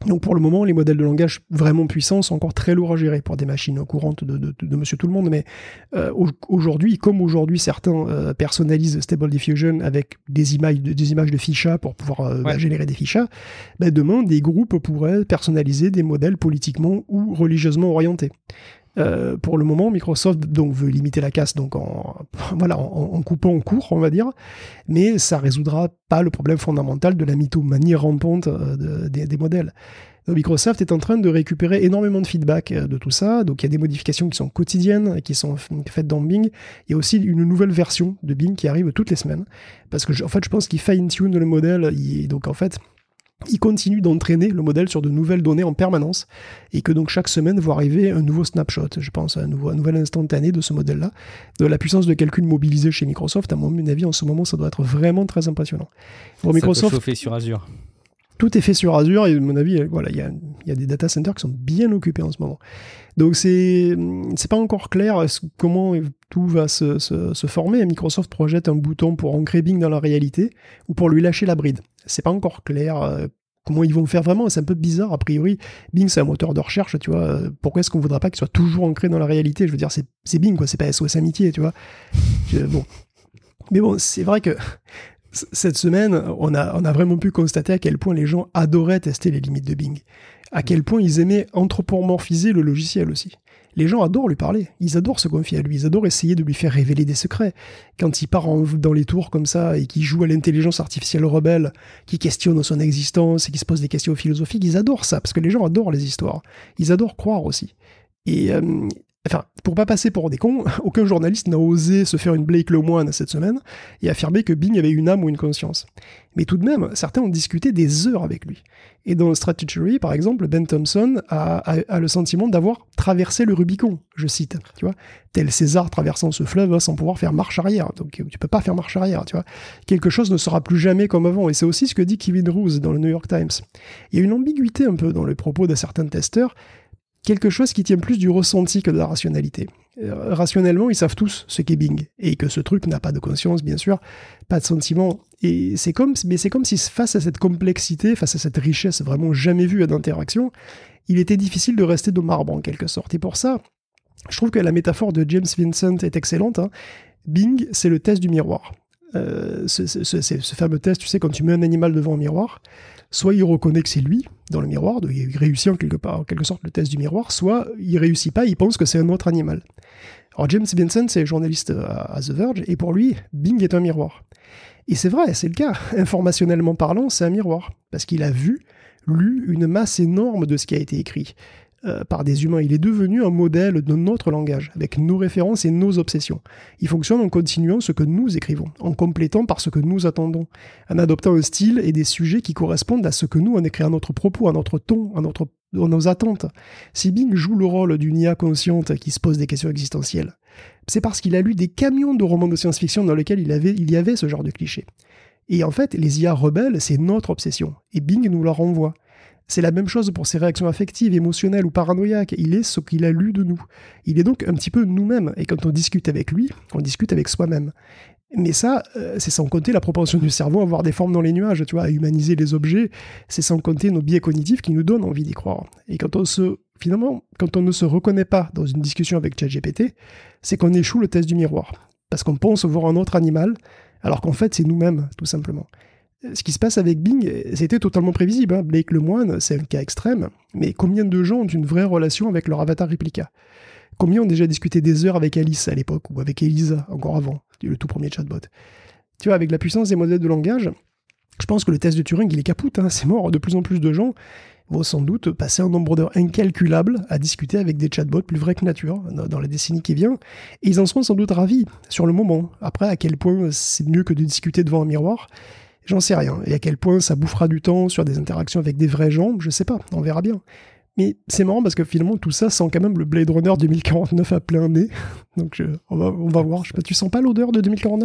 Donc pour le moment, les modèles de langage vraiment puissants sont encore très lourds à gérer pour des machines courantes de, de, de monsieur tout le monde, mais euh, aujourd'hui, comme aujourd'hui certains euh, personnalisent Stable Diffusion avec des images, des images de fichas pour pouvoir euh, ouais. bah, générer des fichas, bah, demain des groupes pourraient personnaliser des modèles politiquement ou religieusement orientés. Euh, pour le moment, Microsoft donc veut limiter la casse donc en voilà en, en coupant en cours, on va dire, mais ça résoudra pas le problème fondamental de la mythomanie rampante de, de, des modèles. Donc, Microsoft est en train de récupérer énormément de feedback de tout ça, donc il y a des modifications qui sont quotidiennes, qui sont faites dans Bing. Il y a aussi une nouvelle version de Bing qui arrive toutes les semaines, parce que je, en fait je pense qu'il fine-tune le modèle, il, donc en fait il continue d'entraîner le modèle sur de nouvelles données en permanence, et que donc chaque semaine va arriver un nouveau snapshot, je pense, un, nouveau, un nouvel instantané de ce modèle-là. De la puissance de calcul mobilisée chez Microsoft, à mon avis, en ce moment, ça doit être vraiment très impressionnant. Bon, ça Microsoft, peut chauffer sur Azure. Tout est fait sur Azure, et à mon avis, voilà, il y a, y a des data centers qui sont bien occupés en ce moment. Donc c'est, c'est pas encore clair comment tout va se, se, se former. Microsoft projette un bouton pour ancrer Bing dans la réalité, ou pour lui lâcher la bride. C'est pas encore clair euh, comment ils vont faire vraiment, c'est un peu bizarre, a priori. Bing, c'est un moteur de recherche, tu vois, pourquoi est-ce qu'on voudrait pas qu'il soit toujours ancré dans la réalité? Je veux dire, c'est, c'est Bing, quoi, c'est pas S O S Amitié, tu vois. Je, bon. Mais bon, c'est vrai que cette semaine, on a, on a vraiment pu constater à quel point les gens adoraient tester les limites de Bing, à quel point ils aimaient anthropomorphiser le logiciel aussi. Les gens adorent lui parler, ils adorent se confier à lui, ils adorent essayer de lui faire révéler des secrets. Quand il part en, dans les tours comme ça et qu'il joue à l'intelligence artificielle rebelle, qui questionne son existence et qui se pose des questions philosophiques, ils adorent ça, parce que les gens adorent les histoires. Ils adorent croire aussi. Et... Euh, Enfin, pour pas passer pour des cons, aucun journaliste n'a osé se faire une Blake Lemoine cette semaine et affirmer que Bing avait une âme ou une conscience. Mais tout de même, certains ont discuté des heures avec lui. Et dans Strategy, par exemple, Ben Thompson a, a, a le sentiment d'avoir traversé le Rubicon, je cite, tu vois, tel César traversant ce fleuve sans pouvoir faire marche arrière. Donc tu peux pas faire marche arrière, tu vois. Quelque chose ne sera plus jamais comme avant. Et c'est aussi ce que dit Kevin Roose dans le New York Times. Il y a une ambiguïté un peu dans les propos de certains testeurs, quelque chose qui tient plus du ressenti que de la rationalité. Euh, rationnellement, ils savent tous ce qu'est Bing, et que ce truc n'a pas de conscience, bien sûr, pas de sentiment, et c'est comme, mais c'est comme si face à cette complexité, face à cette richesse vraiment jamais vue d'interaction, il était difficile de rester de marbre en quelque sorte. Et pour ça, je trouve que la métaphore de James Vincent est excellente. Hein. Bing, c'est le test du miroir. Euh, ce, ce, ce, ce fameux test, tu sais, quand tu mets un animal devant un miroir, soit il reconnaît que c'est lui dans le miroir, donc il réussit en quelque, part, en quelque sorte le test du miroir, soit il réussit pas, il pense que c'est un autre animal. Alors James Vincent, c'est journaliste à, à The Verge, et pour lui, Bing est un miroir. Et c'est vrai, c'est le cas. Informationnellement parlant, c'est un miroir, parce qu'il a vu, lu une masse énorme de ce qui a été écrit euh, par des humains. Il est devenu un modèle de notre langage, avec nos références et nos obsessions. Il fonctionne en continuant ce que nous écrivons, en complétant par ce que nous attendons, en adoptant un style et des sujets qui correspondent à ce que nous, on écrit à notre propos, à notre ton, à, notre, à nos attentes. Si Bing joue le rôle d'une I A consciente qui se pose des questions existentielles, c'est parce qu'il a lu des camions de romans de science-fiction dans lesquels il, avait, il y avait ce genre de clichés. Et en fait, les I A rebelles, c'est notre obsession, et Bing nous la renvoie. C'est la même chose pour ses réactions affectives, émotionnelles ou paranoïaques. Il est ce qu'il a lu de nous. Il est donc un petit peu nous-mêmes. Et quand on discute avec lui, on discute avec soi-même. Mais ça, euh, c'est sans compter la propension du cerveau à voir des formes dans les nuages, tu vois, à humaniser les objets. C'est sans compter nos biais cognitifs qui nous donnent envie d'y croire. Et quand on se, finalement, quand on ne se reconnaît pas dans une discussion avec ChatGPT, c'est qu'on échoue le test du miroir. Parce qu'on pense voir un autre animal, alors qu'en fait, c'est nous-mêmes, tout simplement. Ce qui se passe avec Bing, c'était totalement prévisible. Hein. Blake Lemoine, c'est un cas extrême, mais combien de gens ont une vraie relation avec leur avatar réplica? Combien ont déjà discuté des heures avec Alice à l'époque, ou avec Elisa, encore avant, le tout premier chatbot? Tu vois, avec la puissance des modèles de langage, je pense que le test de Turing, il est capoute, hein, c'est mort. De plus en plus de gens vont sans doute passer un nombre d'heures incalculable à discuter avec des chatbots plus vrais que nature dans les décennies qui viennent, et ils en seront sans doute ravis sur le moment. Après, à quel point c'est mieux que de discuter devant un miroir, j'en sais rien. Et à quel point ça bouffera du temps sur des interactions avec des vrais gens, je sais pas, on verra bien. Mais c'est marrant parce que finalement tout ça sent quand même le Blade Runner deux mille quarante-neuf à plein nez. Donc je, on, va, on va voir. Je sais pas, tu sens pas l'odeur de deux mille quarante-neuf ?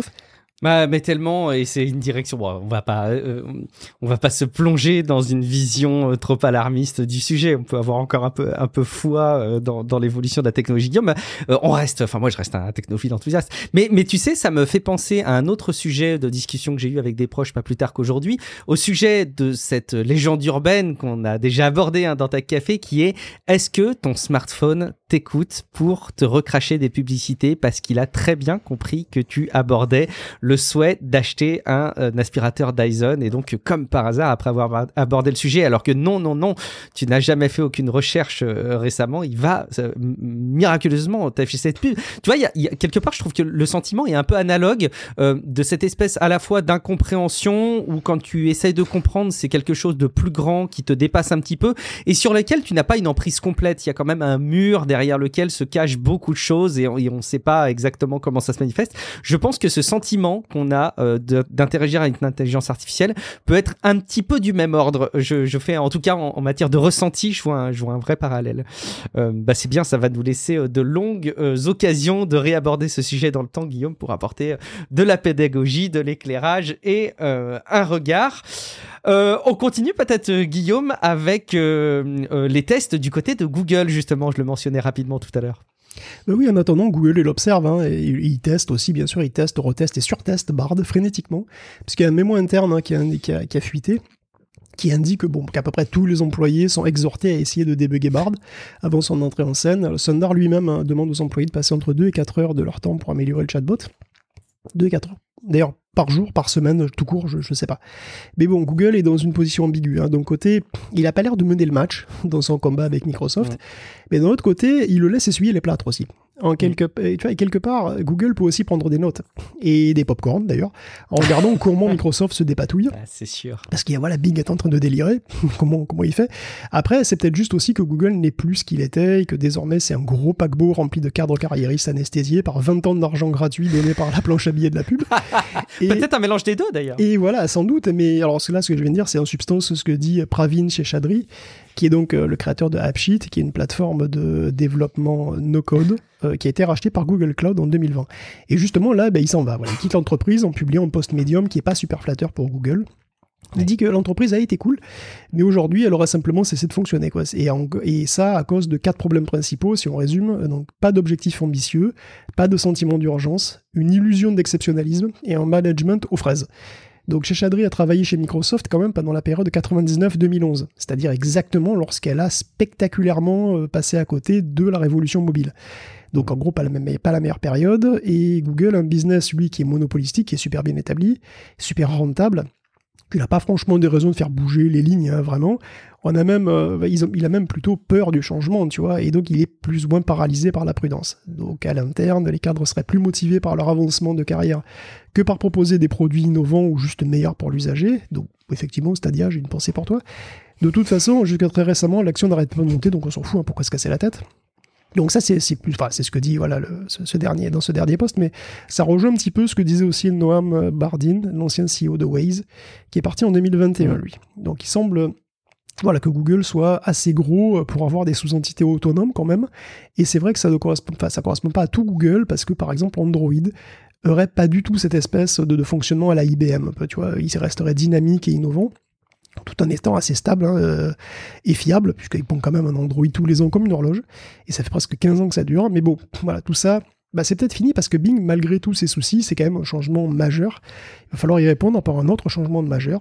Bah, mais tellement, et c'est une direction. Bon, on va pas, euh, on va pas se plonger dans une vision euh, trop alarmiste du sujet. On peut avoir encore un peu, un peu foi euh, dans, dans l'évolution de la technologie. Guillaume, euh, on reste. Enfin, moi, je reste un technophile enthousiaste. Mais, mais tu sais, ça me fait penser à un autre sujet de discussion que j'ai eu avec des proches pas plus tard qu'aujourd'hui, au sujet de cette légende urbaine qu'on a déjà abordée hein, dans Ta Café, qui est: est-ce que ton smartphone t'écoute pour te recracher des publicités parce qu'il a très bien compris que tu abordais le souhait d'acheter un, un aspirateur Dyson, et donc comme par hasard après avoir abordé le sujet, alors que non non non tu n'as jamais fait aucune recherche euh, récemment, il va euh, miraculeusement t'afficher cette pub. Tu vois, il y a, y a quelque part, je trouve que le sentiment est un peu analogue euh, de cette espèce à la fois d'incompréhension où quand tu essayes de comprendre, c'est quelque chose de plus grand qui te dépasse un petit peu et sur lequel tu n'as pas une emprise complète. Il y a quand même un mur derrière lequel se cachent beaucoup de choses et on ne sait pas exactement comment ça se manifeste. Je pense que ce sentiment qu'on a euh, de, d'interagir avec une intelligence artificielle peut être un petit peu du même ordre. Je, je fais, en tout cas, en, en matière de ressenti, je vois un, je vois un vrai parallèle. Euh, bah c'est bien, ça va nous laisser euh, de longues euh, occasions de réaborder ce sujet dans le temps, Guillaume, pour apporter euh, de la pédagogie, de l'éclairage et euh, un regard. Euh, on continue peut-être, euh, Guillaume, avec euh, euh, les tests du côté de Google, justement. Je le mentionnais rapidement tout à l'heure. Ben oui, en attendant, Google, il observe, hein, et il teste aussi, bien sûr, il teste, reteste et surteste Bard frénétiquement, puisqu'il y a un mémo interne hein, qui, a, qui, a, qui a fuité, qui indique bon, qu'à peu près tous les employés sont exhortés à essayer de débugger Bard avant son entrée en scène. Sundar lui-même hein, demande aux employés de passer entre deux et quatre heures de leur temps pour améliorer le chatbot. deux et quatre heures. D'ailleurs, par jour, par semaine, tout court, je, je sais pas. Mais bon, Google est dans une position ambiguë. Hein. D'un côté, il a pas l'air de mener le match dans son combat avec Microsoft, ouais. Mais d'un autre côté, il le laisse essuyer les plâtres aussi. En quelque, mmh. tu vois, quelque part, Google peut aussi prendre des notes, et des pop-corn d'ailleurs, en regardant comment Microsoft se dépatouille. Ah, c'est sûr. Parce qu'il y a, voilà, Bing est en train de délirer, comment, comment il fait. Après, c'est peut-être juste aussi que Google n'est plus ce qu'il était, et que désormais c'est un gros paquebot rempli de cadres carriéristes anesthésiés par vingt ans d'argent gratuit donné par la planche à billets de la pub. Et, peut-être un mélange des deux d'ailleurs. Et voilà, sans doute, mais alors là, ce que je viens de dire, c'est en substance ce que dit Pravin Sheshadri, qui est donc euh, le créateur de AppSheet, qui est une plateforme de développement no-code, euh, qui a été rachetée par Google Cloud en deux mille vingt. Et justement, là, bah, il s'en va. Voilà, il quitte l'entreprise en publiant un post Medium qui n'est pas super flatteur pour Google. Il ouais. dit que l'entreprise a été cool, mais aujourd'hui, elle aurait simplement cessé de fonctionner, quoi. Et, en, et ça à cause de quatre problèmes principaux, si on résume. Donc, pas d'objectif ambitieux, pas de sentiment d'urgence, une illusion d'exceptionnalisme et un management aux fraises. Donc Sheshadri a travaillé chez Microsoft quand même pendant la période de quatre-vingt-dix-neuf deux mille onze, c'est-à-dire exactement lorsqu'elle a spectaculairement passé à côté de la révolution mobile. Donc en gros, pas la, même, pas la meilleure période, et Google, un business, lui, qui est monopolistique, qui est super bien établi, super rentable, il n'a pas franchement des raisons de faire bouger les lignes, hein, vraiment. On a même, euh, ils ont, il a même plutôt peur du changement, tu vois, et donc il est plus ou moins paralysé par la prudence. Donc à l'interne, les cadres seraient plus motivés par leur avancement de carrière que par proposer des produits innovants ou juste meilleurs pour l'usager. Donc effectivement, Stadia, j'ai une pensée pour toi. De toute façon, jusqu'à très récemment, l'action n'arrête pas de monter, donc on s'en fout, hein, pourquoi se casser la tête. Donc ça, c'est, c'est, plus, enfin, c'est ce que dit voilà, le, ce, ce dernier, dans ce dernier post, mais ça rejoint un petit peu ce que disait aussi Noam Bardin, l'ancien C E O de Waze, qui est parti en deux mille vingt et un, lui. Donc il semble voilà, que Google soit assez gros pour avoir des sous-entités autonomes quand même, et c'est vrai que ça ne correspond, enfin, ça correspond pas à tout Google, parce que par exemple Android aurait pas du tout cette espèce de, de fonctionnement à la I B M, un peu, tu vois, il resterait dynamique et innovant, tout en étant assez stable hein, euh, et fiable, puisqu'ils pondent quand même un Android tous les ans comme une horloge, et ça fait presque quinze ans que ça dure, mais bon, voilà, tout ça, bah, c'est peut-être fini, parce que Bing, malgré tous ses soucis, c'est quand même un changement majeur, il va falloir y répondre par un autre changement de majeur,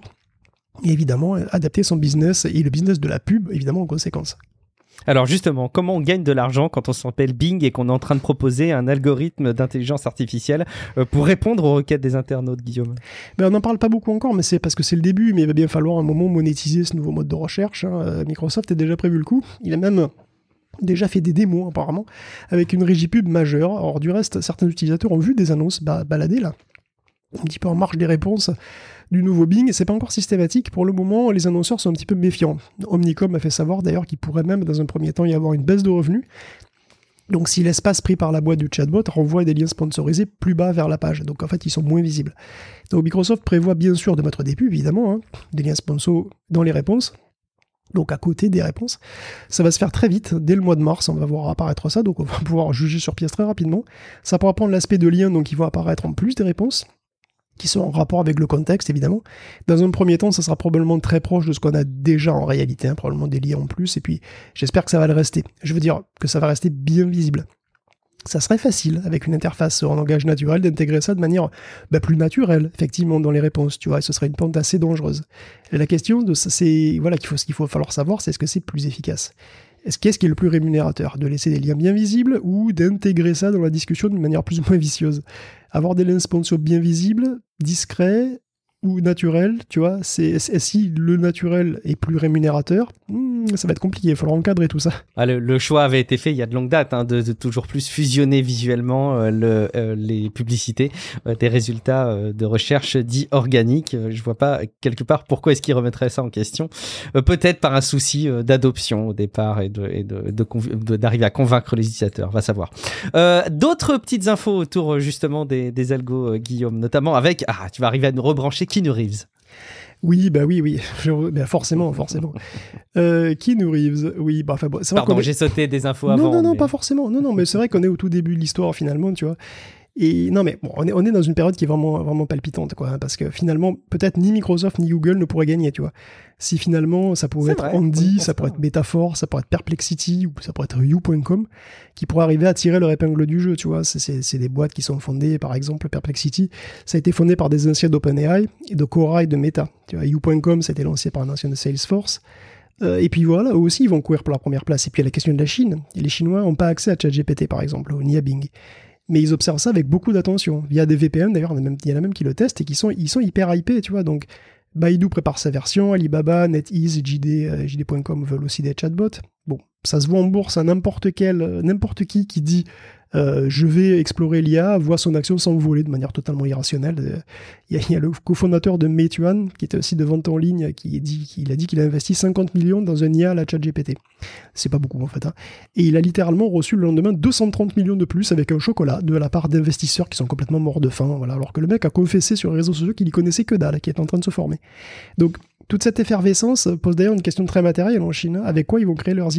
et évidemment, adapter son business, et le business de la pub, évidemment, en conséquence. Alors justement, comment on gagne de l'argent quand on s'appelle Bing et qu'on est en train de proposer un algorithme d'intelligence artificielle pour répondre aux requêtes des internautes, Guillaume ? Ben, on n'en parle pas beaucoup encore, mais c'est parce que c'est le début, mais il va bien falloir un moment monétiser ce nouveau mode de recherche. Hein. Microsoft a déjà prévu le coup, il a même déjà fait des démos apparemment, avec une régie pub majeure. Alors du reste, certains utilisateurs ont vu des annonces ba- balader là, un petit peu en marge des réponses du nouveau Bing, et c'est pas encore systématique. Pour le moment, les annonceurs sont un petit peu méfiants. Omnicom a fait savoir d'ailleurs qu'il pourrait même, dans un premier temps, y avoir une baisse de revenus. Donc si l'espace pris par la boîte du chatbot renvoie des liens sponsorisés plus bas vers la page, donc en fait ils sont moins visibles. Donc Microsoft prévoit bien sûr de mettre des pubs, évidemment, hein, des liens sponsors dans les réponses, donc à côté des réponses. Ça va se faire très vite, dès le mois de mars, on va voir apparaître ça, donc on va pouvoir juger sur pièce très rapidement. Ça pourra prendre l'aspect de liens, donc ils vont apparaître en plus des réponses. qui sont en rapport avec le contexte, évidemment. Dans un premier temps, ça sera probablement très proche de ce qu'on a déjà en réalité, hein, probablement des liens en plus, et puis j'espère que ça va le rester. Je veux dire que ça va rester bien visible. Ça serait facile, avec une interface en langage naturel, d'intégrer ça de manière bah, plus naturelle, effectivement, dans les réponses, tu vois, et ce serait une pente assez dangereuse. Et la question, de ça, c'est, voilà, qu'il faut, ce qu'il faut falloir savoir, c'est est-ce que c'est plus efficace ? Est-ce qu'est-ce qui est le plus rémunérateur ? De laisser des liens bien visibles ou d'intégrer ça dans la discussion d'une manière plus ou moins vicieuse ? Avoir des liens sponsors bien visibles, discrets ou naturels, tu vois, c'est, c'est, si le naturel est plus rémunérateur, hmm, ça va être compliqué, il faudra encadrer tout ça. Ah, le, le choix avait été fait il y a de longue date, hein, de, de toujours plus fusionner visuellement euh, le, euh, les publicités, euh, des résultats euh, de recherche dits organiques. Euh, je vois pas quelque part pourquoi est-ce qu'ils remettraient ça en question. Euh, peut-être par un souci euh, d'adoption au départ et, de, et de, de, de, d'arriver à convaincre les utilisateurs, va savoir. Euh, d'autres petites infos autour justement des, des algos, euh, Guillaume, notamment avec, ah, tu vas arriver à nous rebrancher Keanu Reeves. Oui, bah oui, oui, Je, bah forcément, forcément. Euh, Keanu Reeves, oui, bah enfin bon, c'est vrai Pardon, qu'on est... j'ai sauté des infos non, avant. Non, non, non, mais... pas forcément. Non, non, mais c'est vrai qu'on est au tout début de l'histoire finalement, tu vois. Et non, mais bon, on est, on est dans une période qui est vraiment, vraiment palpitante, quoi, hein, parce que finalement, peut-être ni Microsoft ni Google ne pourraient gagner, tu vois. Si finalement, ça pourrait c'est être vrai, Andy, ça pourrait être Metaphor, ça pourrait être Perplexity, ou ça pourrait être You point com, qui pourraient arriver à tirer leur épingle du jeu, tu vois. C'est, c'est, c'est des boîtes qui sont fondées, par exemple, Perplexity, ça a été fondé par des anciens d'OpenAI et de Quora et de Meta. Tu vois, You point com, ça a été lancé par un ancien de Salesforce. Euh, et puis voilà, eux aussi, ils vont courir pour la première place. Et puis il y a la question de la Chine. Et les Chinois n'ont pas accès à ChatGPT, par exemple, ni à Bing. Mais ils observent ça avec beaucoup d'attention, via des V P N, d'ailleurs, il y en a même qui le testent et qui sont, ils sont hyper hypés, tu vois, donc Baidu prépare sa version, Alibaba, NetEase, J D, euh, J D point com veulent aussi des chatbots. Bon, ça se voit en bourse à n'importe quel, euh, n'importe qui qui dit euh, je vais explorer l'I A, voit son action s'envoler de manière totalement irrationnelle. Il y, y a le cofondateur de Meituan, qui était aussi de vente en ligne, qui dit, qui, il a dit qu'il a investi cinquante millions dans un I A à la ChatGPT. C'est pas beaucoup en fait. Hein. Et il a littéralement reçu le lendemain deux cent trente millions de plus avec un chocolat de la part d'investisseurs qui sont complètement morts de faim. Voilà. Alors que le mec a confessé sur les réseaux sociaux qu'il y connaissait que dalle, qui est en train de se former. Donc toute cette effervescence pose d'ailleurs une question très matérielle en Chine. Avec quoi ils vont créer leurs I A ?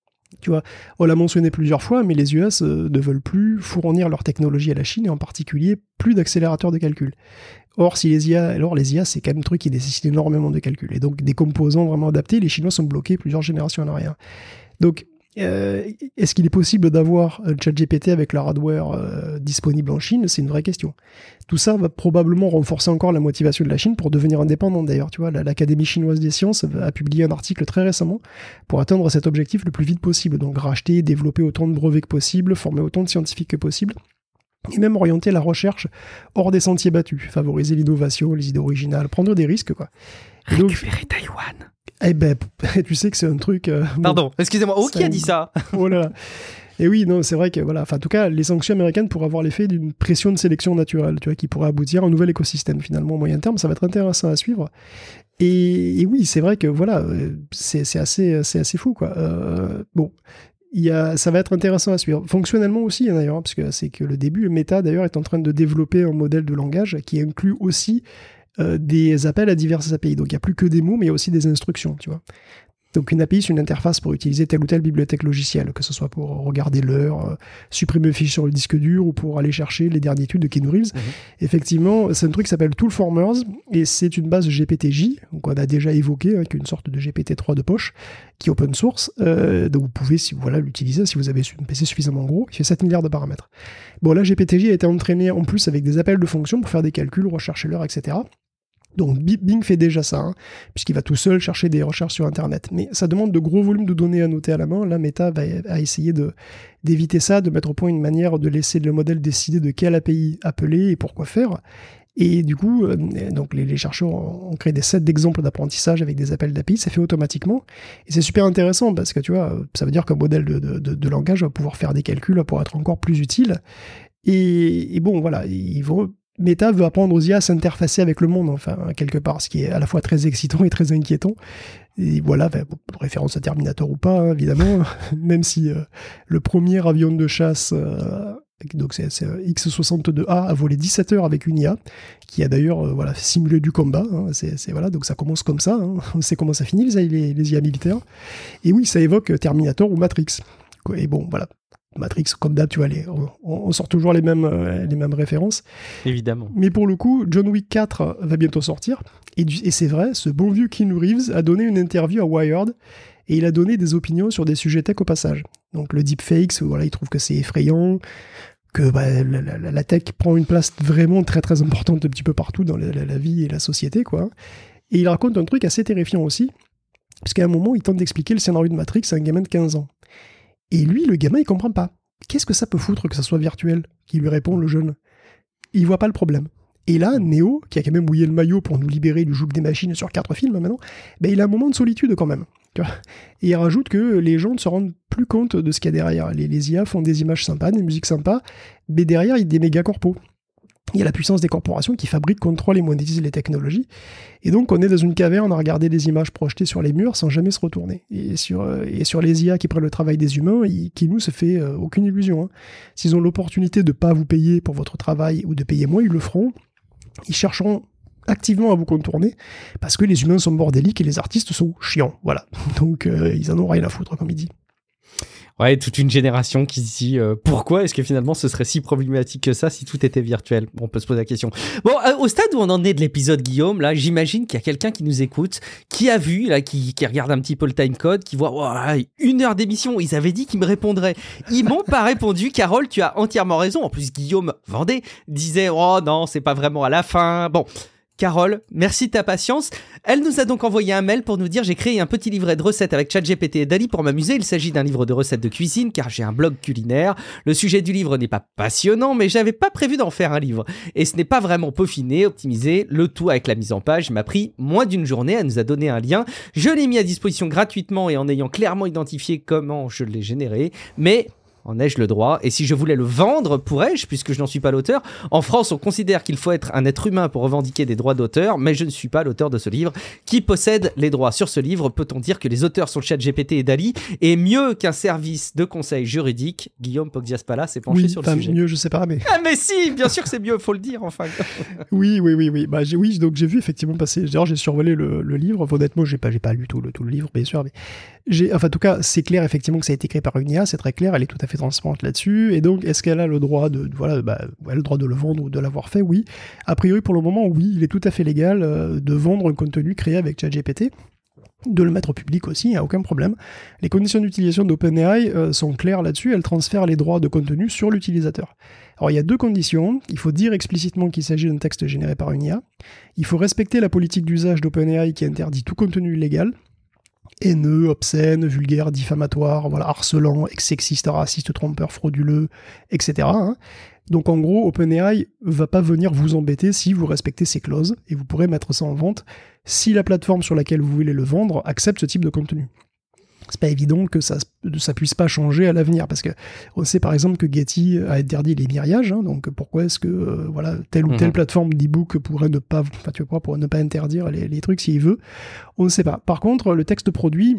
Tu vois, on l'a mentionné plusieurs fois, mais les U S euh, ne veulent plus fournir leur technologie à la Chine, et en particulier plus d'accélérateurs de calcul. Or, si les I A, alors les I A, c'est quand même un truc qui nécessite énormément de calcul. Et donc, des composants vraiment adaptés, les Chinois sont bloqués plusieurs générations en arrière. Donc, euh, est-ce qu'il est possible d'avoir un ChatGPT avec leur hardware euh, disponible en Chine ? C'est une vraie question. Tout ça va probablement renforcer encore la motivation de la Chine pour devenir indépendante d'ailleurs. Tu vois, l'Académie chinoise des sciences a publié un article très récemment pour atteindre cet objectif le plus vite possible. Donc racheter, développer autant de brevets que possible, former autant de scientifiques que possible. Et même orienter la recherche hors des sentiers battus, favoriser l'innovation, les idées originales, prendre des risques, quoi. Et récupérer donc, Taïwan. Eh ben, tu sais que c'est un truc... Euh, Pardon, bon, excusez-moi, oh, qui a dit ça ? Oh là là. Et oui, non, c'est vrai que, voilà, enfin, en tout cas, les sanctions américaines pourraient avoir l'effet d'une pression de sélection naturelle, tu vois, qui pourrait aboutir à un nouvel écosystème, finalement, au moyen terme. Ça va être intéressant à suivre. Et, et oui, c'est vrai que, voilà, c'est, c'est, assez, c'est assez fou, quoi. Euh, bon... Il y a, ça va être intéressant à suivre. Fonctionnellement aussi, d'ailleurs, hein, parce que c'est que le début, Meta, d'ailleurs, est en train de développer un modèle de langage qui inclut aussi euh, des appels à diverses A P I. Donc, il n'y a plus que des mots, mais il y a aussi des instructions, tu vois. Donc, une A P I, c'est une interface pour utiliser telle ou telle bibliothèque logicielle, que ce soit pour regarder l'heure, euh, supprimer le fichier sur le disque dur ou pour aller chercher les dernières études de Keanu Reeves. Mmh. Effectivement, c'est un truc qui s'appelle Toolformers et c'est une base G P T J, qu'on a déjà évoqué, hein, qui est une sorte de G P T trois de poche, qui est open source. Euh, donc, vous pouvez si, voilà, l'utiliser si vous avez un P C suffisamment gros. Il fait sept milliards de paramètres. Bon, là, G P T J a été entraîné en plus avec des appels de fonctions pour faire des calculs, rechercher l'heure, et cetera. Donc Bing fait déjà ça, hein, puisqu'il va tout seul chercher des recherches sur Internet. Mais ça demande de gros volumes de données à noter à la main. Là, Meta va, va essayer de, d'éviter ça, de mettre au point une manière de laisser le modèle décider de quelle A P I appeler et pourquoi faire. Et du coup, euh, donc les, les chercheurs ont créé des sets d'exemples d'apprentissage avec des appels d'A P I, ça fait automatiquement. Et c'est super intéressant parce que tu vois, ça veut dire qu'un modèle de, de, de, de langage va pouvoir faire des calculs, va pouvoir être encore plus utile. Et, et bon, voilà, ils vont... Meta veut apprendre aux I A à s'interfacer avec le monde, enfin, quelque part, ce qui est à la fois très excitant et très inquiétant. Et voilà, ben, référence à Terminator ou pas, hein, évidemment, même si euh, le premier avion de chasse, euh, donc c'est, c'est X soixante-deux A, a volé dix-sept heures avec une I A, qui a d'ailleurs euh, voilà, simulé du combat. Hein, c'est, c'est, voilà, donc ça commence comme ça, hein, on sait comment ça finit, les, les, les I A militaires. Et oui, ça évoque Terminator ou Matrix. Et bon, voilà. Matrix, comme d'hab, tu vois, les, on, on sort toujours les mêmes, euh, les mêmes références. Évidemment. Mais pour le coup, John Wick quatre va bientôt sortir. Et, du, et c'est vrai, ce bon vieux Keanu Reeves a donné une interview à Wired et il a donné des opinions sur des sujets tech au passage. Donc le deepfakes, voilà, il trouve que c'est effrayant, que bah, la, la, la tech prend une place vraiment très très importante un petit peu partout dans la, la, la vie et la société, quoi. Et il raconte un truc assez terrifiant aussi, parce qu'à un moment, il tente d'expliquer le scénario de Matrix à un gamin de quinze ans. Et lui, le gamin, il comprend pas. Qu'est-ce que ça peut foutre que ça soit virtuel? Qui lui répond le jeune. Il voit pas le problème. Et là, Neo, qui a quand même mouillé le maillot pour nous libérer du joug des machines sur quatre films maintenant, ben il a un moment de solitude quand même. Tu vois, et il rajoute que les gens ne se rendent plus compte de ce qu'il y a derrière. Les, les I A font des images sympas, des musiques sympas, mais derrière, il y a des méga corpos. Il y a la puissance des corporations qui fabriquent, contrôlent et monétisent les technologies. Et donc, on est dans une caverne à regarder des images projetées sur les murs sans jamais se retourner. Et sur, euh, et sur les I A qui prennent le travail des humains, il, qui nous se fait euh, aucune illusion. Hein. S'ils ont l'opportunité de ne pas vous payer pour votre travail ou de payer moins, ils le feront. Ils chercheront activement à vous contourner parce que les humains sont bordéliques et les artistes sont chiants. Voilà. Donc, euh, ils en ont rien à foutre, comme il dit. Ouais, toute une génération qui se dit euh, pourquoi est-ce que finalement ce serait si problématique que ça si tout était virtuel? On peut se poser la question. Bon, euh, au stade où on en est de l'épisode, Guillaume, là, j'imagine qu'il y a quelqu'un qui nous écoute, qui a vu, là, qui, qui regarde un petit peu le timecode, qui voit wow, une heure d'émission. Ils avaient dit qu'ils me répondraient. Ils m'ont pas répondu. Carole, tu as entièrement raison. En plus, Guillaume Vendée disait oh non, c'est pas vraiment à la fin. Bon. Carole, merci de ta patience. Elle nous a donc envoyé un mail pour nous dire « J'ai créé un petit livret de recettes avec ChatGPT et Dall-E pour m'amuser. Il s'agit d'un livre de recettes de cuisine car j'ai un blog culinaire. Le sujet du livre n'est pas passionnant, mais j'avais pas prévu d'en faire un livre. Et ce n'est pas vraiment peaufiné, optimisé. Le tout avec la mise en page m'a pris moins d'une journée. Elle nous a donné un lien. Je l'ai mis à disposition gratuitement et en ayant clairement identifié comment je l'ai généré. Mais... en ai-je le droit? Et si je voulais le vendre, pourrais-je, puisque je n'en suis pas l'auteur? En France, on considère qu'il faut être un être humain pour revendiquer des droits d'auteur, mais je ne suis pas l'auteur de ce livre. Qui possède les droits sur ce livre? Peut-on dire que les auteurs sont ChatGPT et Dall-E et mieux qu'un service de conseil juridique? Guillaume Poggiaspala s'est penché oui, sur le sujet. Mieux, je sais pas, mais... Ah mais si, bien sûr que c'est mieux, faut le dire, enfin. oui, oui, oui, oui. Bah, j'ai, oui, donc j'ai vu effectivement passer... D'ailleurs, j'ai survolé le, le livre. Honnêtement, j'ai pas, j'ai pas lu tout le, tout le livre, bien sûr, mais... J'ai, enfin, en tout cas, c'est clair effectivement que ça a été créé par une I A, c'est très clair, elle est tout à fait transparente là-dessus. Et donc, est-ce qu'elle a le droit de, voilà, bah, elle a le droit de le vendre ou de l'avoir fait? Oui. A priori, pour le moment, oui, il est tout à fait légal euh, de vendre un contenu créé avec ChatGPT, de le mettre au public aussi, il n'y a aucun problème. Les conditions d'utilisation d'OpenAI euh, sont claires là-dessus, elles transfèrent les droits de contenu sur l'utilisateur. Alors, il y a deux conditions. Il faut dire explicitement qu'il s'agit d'un texte généré par une I A. Il faut respecter la politique d'usage d'OpenAI qui interdit tout contenu illégal. Haineux, obscène, vulgaire, diffamatoire, voilà, harcelant, sexiste, raciste, trompeur, frauduleux, et cetera. Hein. Donc en gros, OpenAI va pas venir vous embêter si vous respectez ces clauses, et vous pourrez mettre ça en vente si la plateforme sur laquelle vous voulez le vendre accepte ce type de contenu. C'est pas évident que ça, ça puisse pas changer à l'avenir, parce que on sait par exemple que Getty a interdit les miriages, hein, donc pourquoi est-ce que euh, voilà, telle ou telle mmh. plateforme d'e-book pourrait ne pas, enfin, tu vois, pourrait ne pas interdire les, les trucs s'il veut, on ne sait pas. Par contre, le texte produit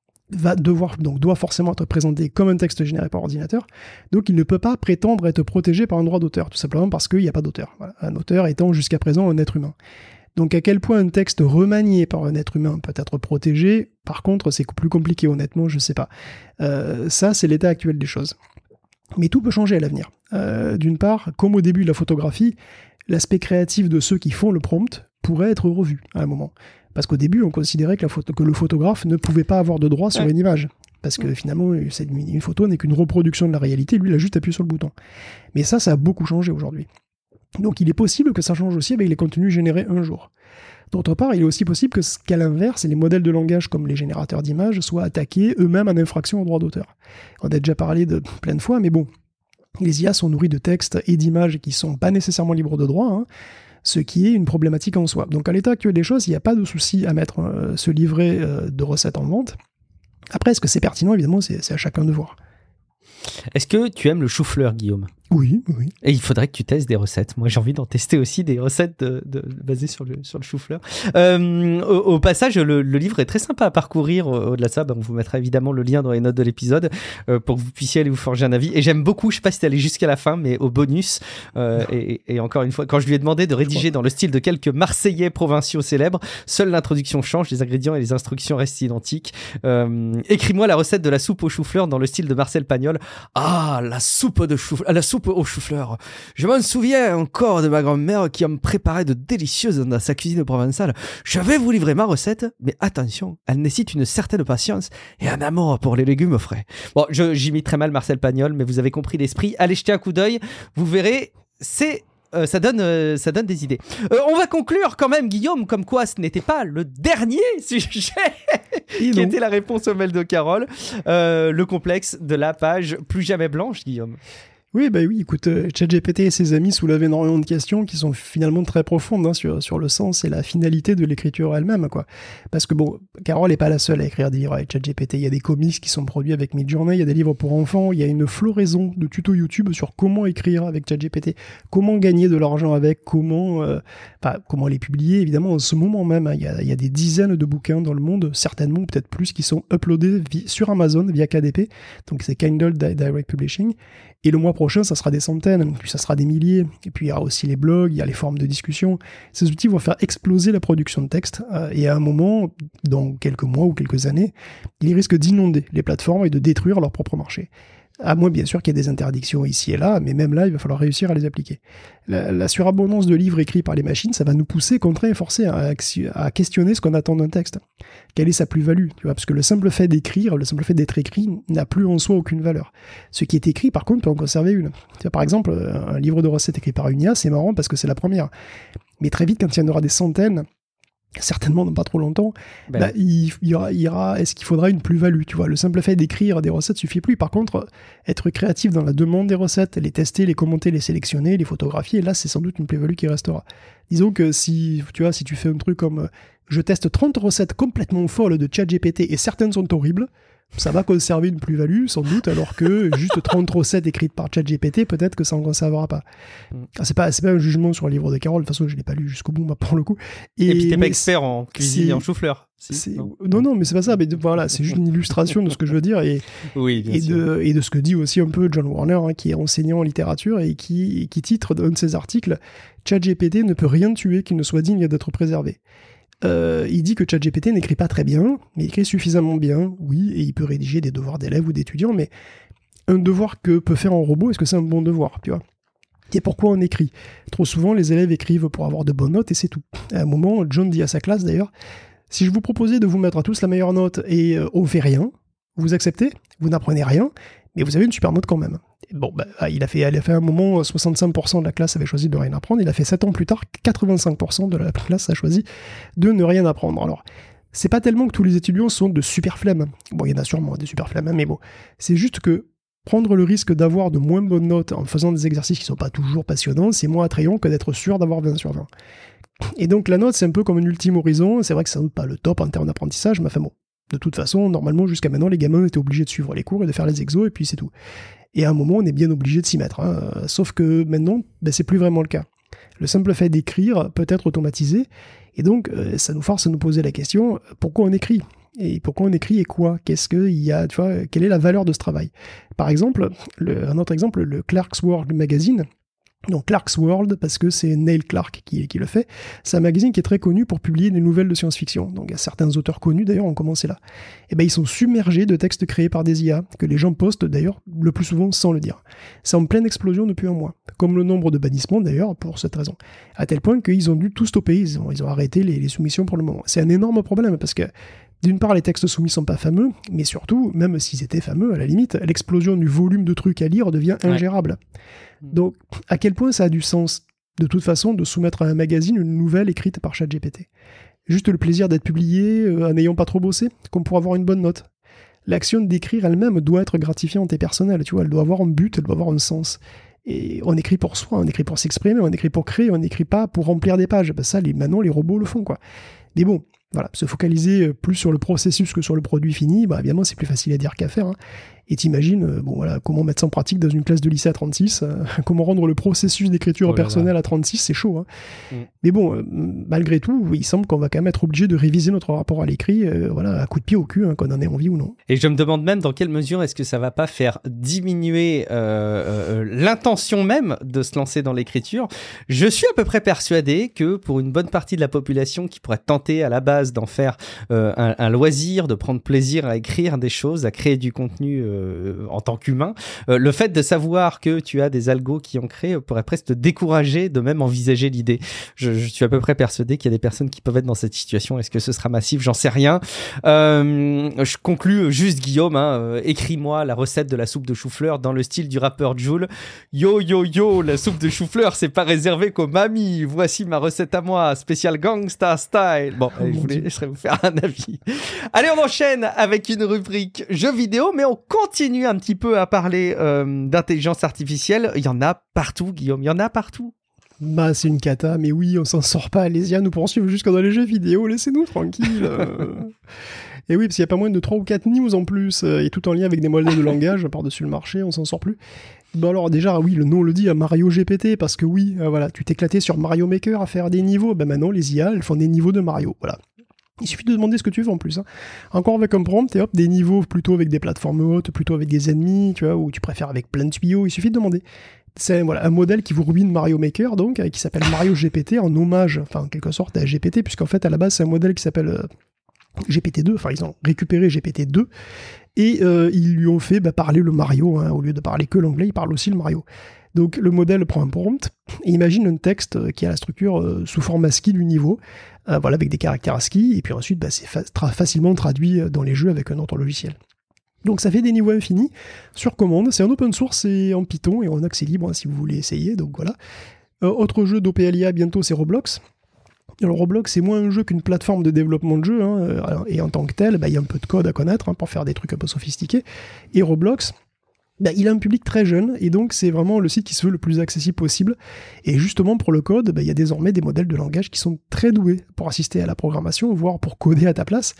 va devoir, donc doit forcément être présenté comme un texte généré par ordinateur, donc il ne peut pas prétendre être protégé par un droit d'auteur, tout simplement parce qu'il n'y a pas d'auteur. Voilà. Un auteur étant jusqu'à présent un être humain. Donc à quel point un texte remanié par un être humain peut être protégé, par contre c'est plus compliqué honnêtement, je sais pas. Euh, ça c'est l'état actuel des choses. Mais tout peut changer à l'avenir. Euh, d'une part, comme au début de la photographie, l'aspect créatif de ceux qui font le prompt pourrait être revu à un moment. Parce qu'au début on considérait que, la photo, que le photographe ne pouvait pas avoir de droit sur ouais. une image. Parce que finalement une photo n'est qu'une reproduction de la réalité, lui il a juste appuyé sur le bouton. Mais ça, ça a beaucoup changé aujourd'hui. Donc il est possible que ça change aussi avec les contenus générés un jour. D'autre part, il est aussi possible que, qu'à l'inverse, les modèles de langage comme les générateurs d'images soient attaqués eux-mêmes en infraction au droit d'auteur. On a déjà parlé de plein de fois, mais bon, les I A sont nourris de textes et d'images qui ne sont pas nécessairement libres de droit, hein, ce qui est une problématique en soi. Donc à l'état actuel des choses, il n'y a pas de souci à mettre euh, ce livret euh, de recettes en vente. Après, est-ce que c'est pertinent? Évidemment, c'est, c'est à chacun de voir. Est-ce que tu aimes le chou-fleur, Guillaume? Oui, oui. Et il faudrait que tu testes des recettes. Moi, j'ai envie d'en tester aussi des recettes de, de, basées sur le, sur le chou-fleur. Euh, au, au passage, le, le livre est très sympa à parcourir. Au-delà de ça, ben, on vous mettra évidemment le lien dans les notes de l'épisode euh, pour que vous puissiez aller vous forger un avis. Et j'aime beaucoup, je sais pas si t'es allé jusqu'à la fin, mais au bonus. Euh, et, et encore une fois, quand je lui ai demandé de rédiger dans le style de quelques Marseillais provinciaux célèbres, seule l'introduction change, les ingrédients et les instructions restent identiques. Euh, écris-moi la recette de la soupe au chou-fleur dans le style de Marcel Pagnol. Ah, la soupe de chou, la soupe au chou-fleur. Je m'en souviens encore de ma grand-mère qui en préparait de délicieuses dans sa cuisine provençale. Je vais vous livrer ma recette, mais attention, elle nécessite une certaine patience et un amour pour les légumes frais. Bon, je, j'imite très mal Marcel Pagnol, mais vous avez compris l'esprit. Allez jeter un coup d'œil, vous verrez, c'est... Euh, ça, donne, euh, ça donne des idées. Euh, on va conclure quand même, Guillaume, comme quoi ce n'était pas le dernier sujet qui non. était la réponse au mail de Carole. Euh, le complexe de la page plus jamais blanche, Guillaume. Oui, bah oui, écoute, euh, ChatGPT et ses amis soulèvent énormément de questions qui sont finalement très profondes hein, sur, sur le sens et la finalité de l'écriture elle-même, quoi. Parce que bon, Carole n'est pas la seule à écrire des livres avec ChatGPT. Il y a des comics qui sont produits avec Midjourney, il y a des livres pour enfants, il y a une floraison de tutos YouTube sur comment écrire avec ChatGPT, comment gagner de l'argent avec, comment, euh, enfin, comment les publier, évidemment, en ce moment même. Hein, il, y a, il y a des dizaines de bouquins dans le monde, certainement, peut-être plus, qui sont uploadés vi- sur Amazon via K D P, donc c'est Kindle Direct Publishing. Et le mois prochain, ça sera des centaines, puis ça sera des milliers. Et puis il y aura aussi les blogs, il y a les forums de discussion. Ces outils vont faire exploser la production de texte. Euh, et à un moment, dans quelques mois ou quelques années, ils risquent d'inonder les plateformes et de détruire leur propre marché. À moins, bien sûr, qu'il y ait des interdictions ici et là, mais même là, il va falloir réussir à les appliquer. La, la surabondance de livres écrits par les machines, ça va nous pousser, contraindre et forcer à, à questionner ce qu'on attend d'un texte. Quelle est sa plus-value, tu vois, parce que le simple fait d'écrire, le simple fait d'être écrit, n'a plus en soi aucune valeur. Ce qui est écrit, par contre, peut en conserver une. Tu vois, par exemple, un livre de recettes écrit par une I A, c'est marrant parce que c'est la première. Mais très vite, quand il y en aura des centaines, certainement dans pas trop longtemps, ben. bah, il, il y aura, il y aura, est-ce qu'il faudra une plus-value, tu vois, le simple fait d'écrire des recettes suffit plus. Par contre, être créatif dans la demande des recettes, les tester, les commenter, les sélectionner, les photographier, là, c'est sans doute une plus-value qui restera. Disons que si, tu vois, si tu fais un truc comme euh, je teste trente recettes complètement folles de ChatGPT et certaines sont horribles, ça va conserver une plus-value, sans doute, alors que juste trente recettes écrites par ChatGPT, peut-être que ça n'en conservera pas. Ah, c'est pas, c'est pas un jugement sur le livre de Carole, de toute façon, je ne l'ai pas lu jusqu'au bout, bah, pour le coup. Et, et puis, t'es pas expert en cuisine et en chou-fleur. Si, non. non, non, mais c'est pas ça. Mais de, voilà, c'est juste une illustration de ce que je veux dire et, oui, bien et, sûr. de, et de ce que dit aussi un peu John Warner, hein, qui est enseignant en littérature et qui, qui titre d'un de ses articles « ChatGPT ne peut rien tuer qui ne soit digne d'être préservé ». Euh, il dit que ChatGPT n'écrit pas très bien, mais il écrit suffisamment bien, oui, et il peut rédiger des devoirs d'élèves ou d'étudiants, mais un devoir que peut faire un robot, est-ce que c'est un bon devoir, tu vois ? Et pourquoi on écrit ? Trop souvent, les élèves écrivent pour avoir de bonnes notes et c'est tout. À un moment, John dit à sa classe d'ailleurs, si je vous proposais de vous mettre à tous la meilleure note et euh, on fait rien, vous acceptez ? Vous n'apprenez rien, mais vous avez une super note quand même. Bon, bah, il a fait, il a fait un moment, soixante-cinq pour cent de la classe avait choisi de rien apprendre. Il a fait sept ans plus tard, quatre-vingt-cinq pour cent de la classe a choisi de ne rien apprendre. Alors, c'est pas tellement que tous les étudiants sont de super flemmes. Bon, il y en a sûrement des super flemmes, mais bon. C'est juste que prendre le risque d'avoir de moins bonnes notes en faisant des exercices qui sont pas toujours passionnants, c'est moins attrayant que d'être sûr d'avoir vingt sur vingt. Et donc, la note, c'est un peu comme un ultime horizon. C'est vrai que c'est pas le top en termes d'apprentissage, mais enfin bon. De toute façon, normalement, jusqu'à maintenant, les gamins étaient obligés de suivre les cours et de faire les exos, et puis c'est tout. Et à un moment, on est bien obligé de s'y mettre. Hein. Sauf que maintenant, ben, c'est plus vraiment le cas. Le simple fait d'écrire peut être automatisé, et donc euh, ça nous force à nous poser la question, pourquoi on écrit ? Et pourquoi on écrit et quoi ? Qu'est-ce qu'il y a, tu vois, quelle est la valeur de ce travail ? Par exemple, le, un autre exemple, le Clarkesworld Magazine, donc Clarkesworld, parce que c'est Neil Clark qui, qui le fait, c'est un magazine qui est très connu pour publier des nouvelles de science-fiction. Donc certains auteurs connus d'ailleurs ont commencé là. Et ben ils sont submergés de textes créés par des I A, que les gens postent d'ailleurs le plus souvent sans le dire. C'est en pleine explosion depuis un mois, comme le nombre de bannissements d'ailleurs pour cette raison. À tel point qu'ils ont dû tout stopper, ils ont, ils ont arrêté les, les soumissions pour le moment. C'est un énorme problème parce que d'une part, les textes soumis sont pas fameux, mais surtout, même s'ils étaient fameux, à la limite, l'explosion du volume de trucs à lire devient ingérable. Ouais. Donc, à quel point ça a du sens, de toute façon, de soumettre à un magazine une nouvelle écrite par ChatGPT ? Juste le plaisir d'être publié euh, en n'ayant pas trop bossé, comme pour avoir une bonne note. L'action d'écrire elle-même doit être gratifiante et personnelle, tu vois, elle doit avoir un but, elle doit avoir un sens. Et on écrit pour soi, on écrit pour s'exprimer, on écrit pour créer, on n'écrit pas pour remplir des pages. Ben ça, les, maintenant, les robots le font, quoi. Mais bon, voilà, se focaliser plus sur le processus que sur le produit fini, bah évidemment c'est plus facile à dire qu'à faire. Hein. Et t'imagines, euh, bon voilà, comment mettre ça en pratique dans une classe de lycée à trente-six, euh, comment rendre le processus d'écriture Oh là là. personnelle à trente-six, c'est chaud. Hein. Mm. Mais bon, euh, malgré tout, il semble qu'on va quand même être obligé de réviser notre rapport à l'écrit, euh, voilà, à coup de pied au cul, hein, qu'on en ait envie ou non. Et je me demande même dans quelle mesure est-ce que ça va pas faire diminuer euh, euh, l'intention même de se lancer dans l'écriture. Je suis à peu près persuadé que pour une bonne partie de la population qui pourrait tenter à la base d'en faire euh, un, un loisir, de prendre plaisir à écrire des choses, à créer du contenu euh, en tant qu'humain, euh, le fait de savoir que tu as des algos qui en créent pourrait presque te décourager de même envisager l'idée. Je, je suis à peu près persuadé qu'il y a des personnes qui peuvent être dans cette situation. Est-ce que ce sera massif? J'en sais rien. Euh, je conclus juste, Guillaume, hein, euh, écris-moi la recette de la soupe de chou-fleur dans le style du rappeur Jul. Yo, yo, yo, la soupe de chou-fleur, c'est pas réservé qu'aux mamies. Voici ma recette à moi, spécial gangsta style. Bon, allez, je voulais je serais vous faire un avis. Allez, on enchaîne avec une rubrique jeux vidéo, mais on continue un petit peu à parler euh, d'intelligence artificielle. Il y en a partout, Guillaume, il y en a partout. Bah, c'est une cata, mais oui, on s'en sort pas. Les I A nous poursuivent jusque dans les jeux vidéo, laissez-nous tranquilles. euh. Et oui, parce qu'il y a pas moins de trois ou quatre news en plus, euh, et tout en lien avec des modèles de langage par-dessus le marché, on s'en sort plus. Bon alors déjà, oui, le nom le dit, à Mario G P T, parce que oui, euh, voilà, tu t'éclatais sur Mario Maker à faire des niveaux, ben maintenant les I A, elles font des niveaux de Mario, voilà. Il suffit de demander ce que tu veux en plus. Hein. Encore avec un prompt, et hop, des niveaux plutôt avec des plateformes hautes, plutôt avec des ennemis, tu vois, ou tu préfères avec plein de tuyaux, il suffit de demander. C'est voilà, un modèle qui vous ruine Mario Maker, donc, qui s'appelle Mario G P T, en hommage, enfin en quelque sorte, à G P T, puisqu'en fait, à la base, c'est un modèle qui s'appelle euh, G P T deux, enfin ils ont récupéré G P T deux, et euh, ils lui ont fait bah, parler le Mario, hein, au lieu de parler que l'anglais, il parle aussi le Mario. Donc le modèle prend un prompt, et imagine un texte qui a la structure euh, sous forme ASCII du niveau, euh, voilà, avec des caractères ASCII, et puis ensuite bah, c'est fa- tra- facilement traduit dans les jeux avec un autre logiciel. Donc ça fait des niveaux infinis sur commande, c'est en open source et en Python et en accès libre hein, si vous voulez essayer, donc voilà. Euh, autre jeu d'O P L I A bientôt, c'est Roblox. Alors Roblox c'est moins un jeu qu'une plateforme de développement de jeu, hein, et en tant que tel, bah, il y a un peu de code à connaître hein, pour faire des trucs un peu sophistiqués. Et Roblox, bah, il a un public très jeune, et donc c'est vraiment le site qui se veut le plus accessible possible. Et justement pour le code, bah, il y a désormais des modèles de langage qui sont très doués pour assister à la programmation, voire pour coder à ta place.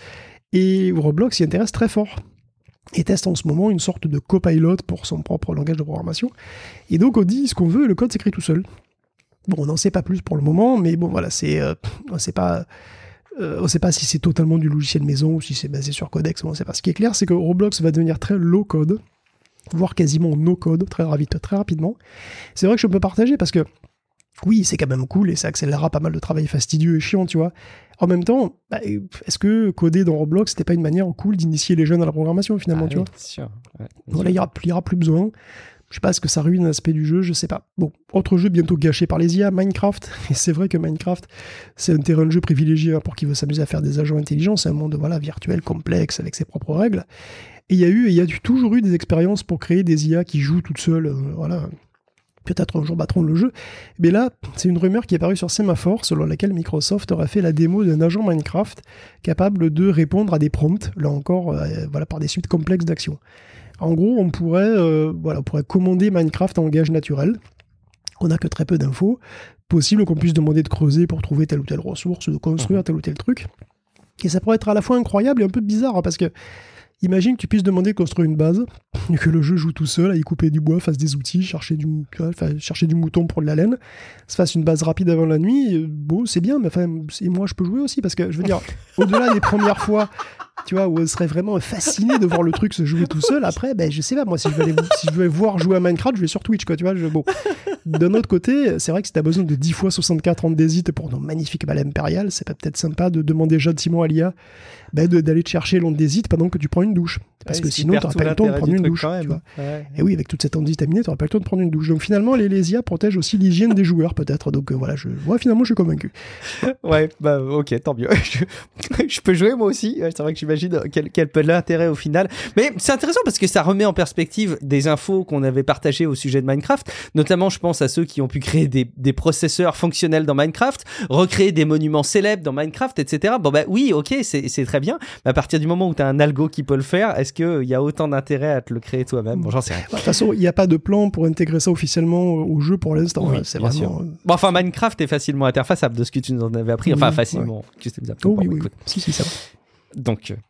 Et Roblox s'y intéresse très fort. Et teste en ce moment une sorte de copilote pour son propre langage de programmation. Et donc on dit ce qu'on veut et le code s'écrit tout seul. Bon, on n'en sait pas plus pour le moment, mais bon voilà, c'est, euh, on ne sait pas, euh, on sait pas si c'est totalement du logiciel maison ou si c'est basé sur Codex, on ne sait pas. Ce qui est clair, c'est que Roblox va devenir très low code, voire quasiment no code, très, vite, très rapidement. C'est vrai que je peux partager parce que oui, c'est quand même cool et ça accélérera pas mal de travail fastidieux et chiant, tu vois. En même temps, bah, est-ce que coder dans Roblox, c'était pas une manière cool d'initier les jeunes à la programmation, finalement, ah, tu oui, vois sûr. Ouais, voilà, il n'y aura, aura plus besoin. Je sais pas, est-ce que ça ruine l'aspect du jeu, je sais pas. Bon, autre jeu bientôt gâché par les I A, Minecraft. Et c'est vrai que Minecraft, c'est un terrain de jeu privilégié hein, pour qui veut s'amuser à faire des agents intelligents. C'est un monde voilà, virtuel, complexe, avec ses propres règles. Et il y a eu, et il y a toujours eu des expériences pour créer des I A qui jouent toutes seules, euh, voilà... Peut-être un jour battront le jeu. Mais là, c'est une rumeur qui est parue sur Semaphore, selon laquelle Microsoft aurait fait la démo d'un agent Minecraft capable de répondre à des prompts, là encore, euh, voilà, par des suites complexes d'actions. En gros, on pourrait, euh, voilà, on pourrait commander Minecraft en langage naturel. On n'a que très peu d'infos. Possible qu'on puisse demander de creuser pour trouver telle ou telle ressource, de construire tel ou tel truc. Et ça pourrait être à la fois incroyable et un peu bizarre, hein, parce que imagine que tu puisses demander de construire une base, et que le jeu joue tout seul, à y couper du bois, fasse des outils, chercher du, enfin, chercher du mouton pour de la laine, se fasse une base rapide avant la nuit. Et, bon, c'est bien, mais enfin, et moi je peux jouer aussi, parce que je veux dire, au-delà des premières fois, tu vois, où on serait vraiment fasciné de voir le truc se jouer tout seul, après, ben, je sais pas, moi, si je vais, aller, si je vais voir jouer à Minecraft, je vais sur Twitch, quoi, tu vois. Je, bon. D'un autre côté, c'est vrai que si t'as besoin de dix fois soixante-quatre ans d'hésite pour nos magnifiques balles impériales, c'est peut-être sympa de demander gentiment à l'I A ben, de, d'aller te chercher l'andésite pendant que tu prends une douche. Parce ouais, que sinon, t'auras pas le temps de prendre une douche. Tu vois. Ouais. Et oui, avec toute cette andésitamine, t'auras pas le temps de prendre une douche. Donc finalement, les, les I A protègent aussi l'hygiène des joueurs, peut-être. Donc euh, voilà, je, ouais, finalement, je suis convaincu. Ouais, bah ok, tant mieux. Je, je peux jouer moi aussi. C'est vrai que j'imagine quel, quel peut être l'intérêt au final. Mais c'est intéressant parce que ça remet en perspective des infos qu'on avait partagées au sujet de Minecraft. Notamment, je pense à ceux qui ont pu créer des, des processeurs fonctionnels dans Minecraft, recréer des monuments célèbres dans Minecraft, et cetera. Bon bah oui, ok, c'est, c'est très bien. Mais à partir du moment où tu as un algo qui peut le faire, est-ce qu'il y a autant d'intérêt à te le créer toi-même? Bon, j'en sais rien. De toute façon, il n'y a pas de plan pour intégrer ça officiellement au jeu pour l'instant. Oui, hein. C'est bien vraiment... sûr. Bon, enfin, Minecraft est facilement interfaçable de ce que tu nous en avais appris. Enfin, oui, facilement. Ouais. Oh, oui, oui, oui. Si, si, ça va. Donc,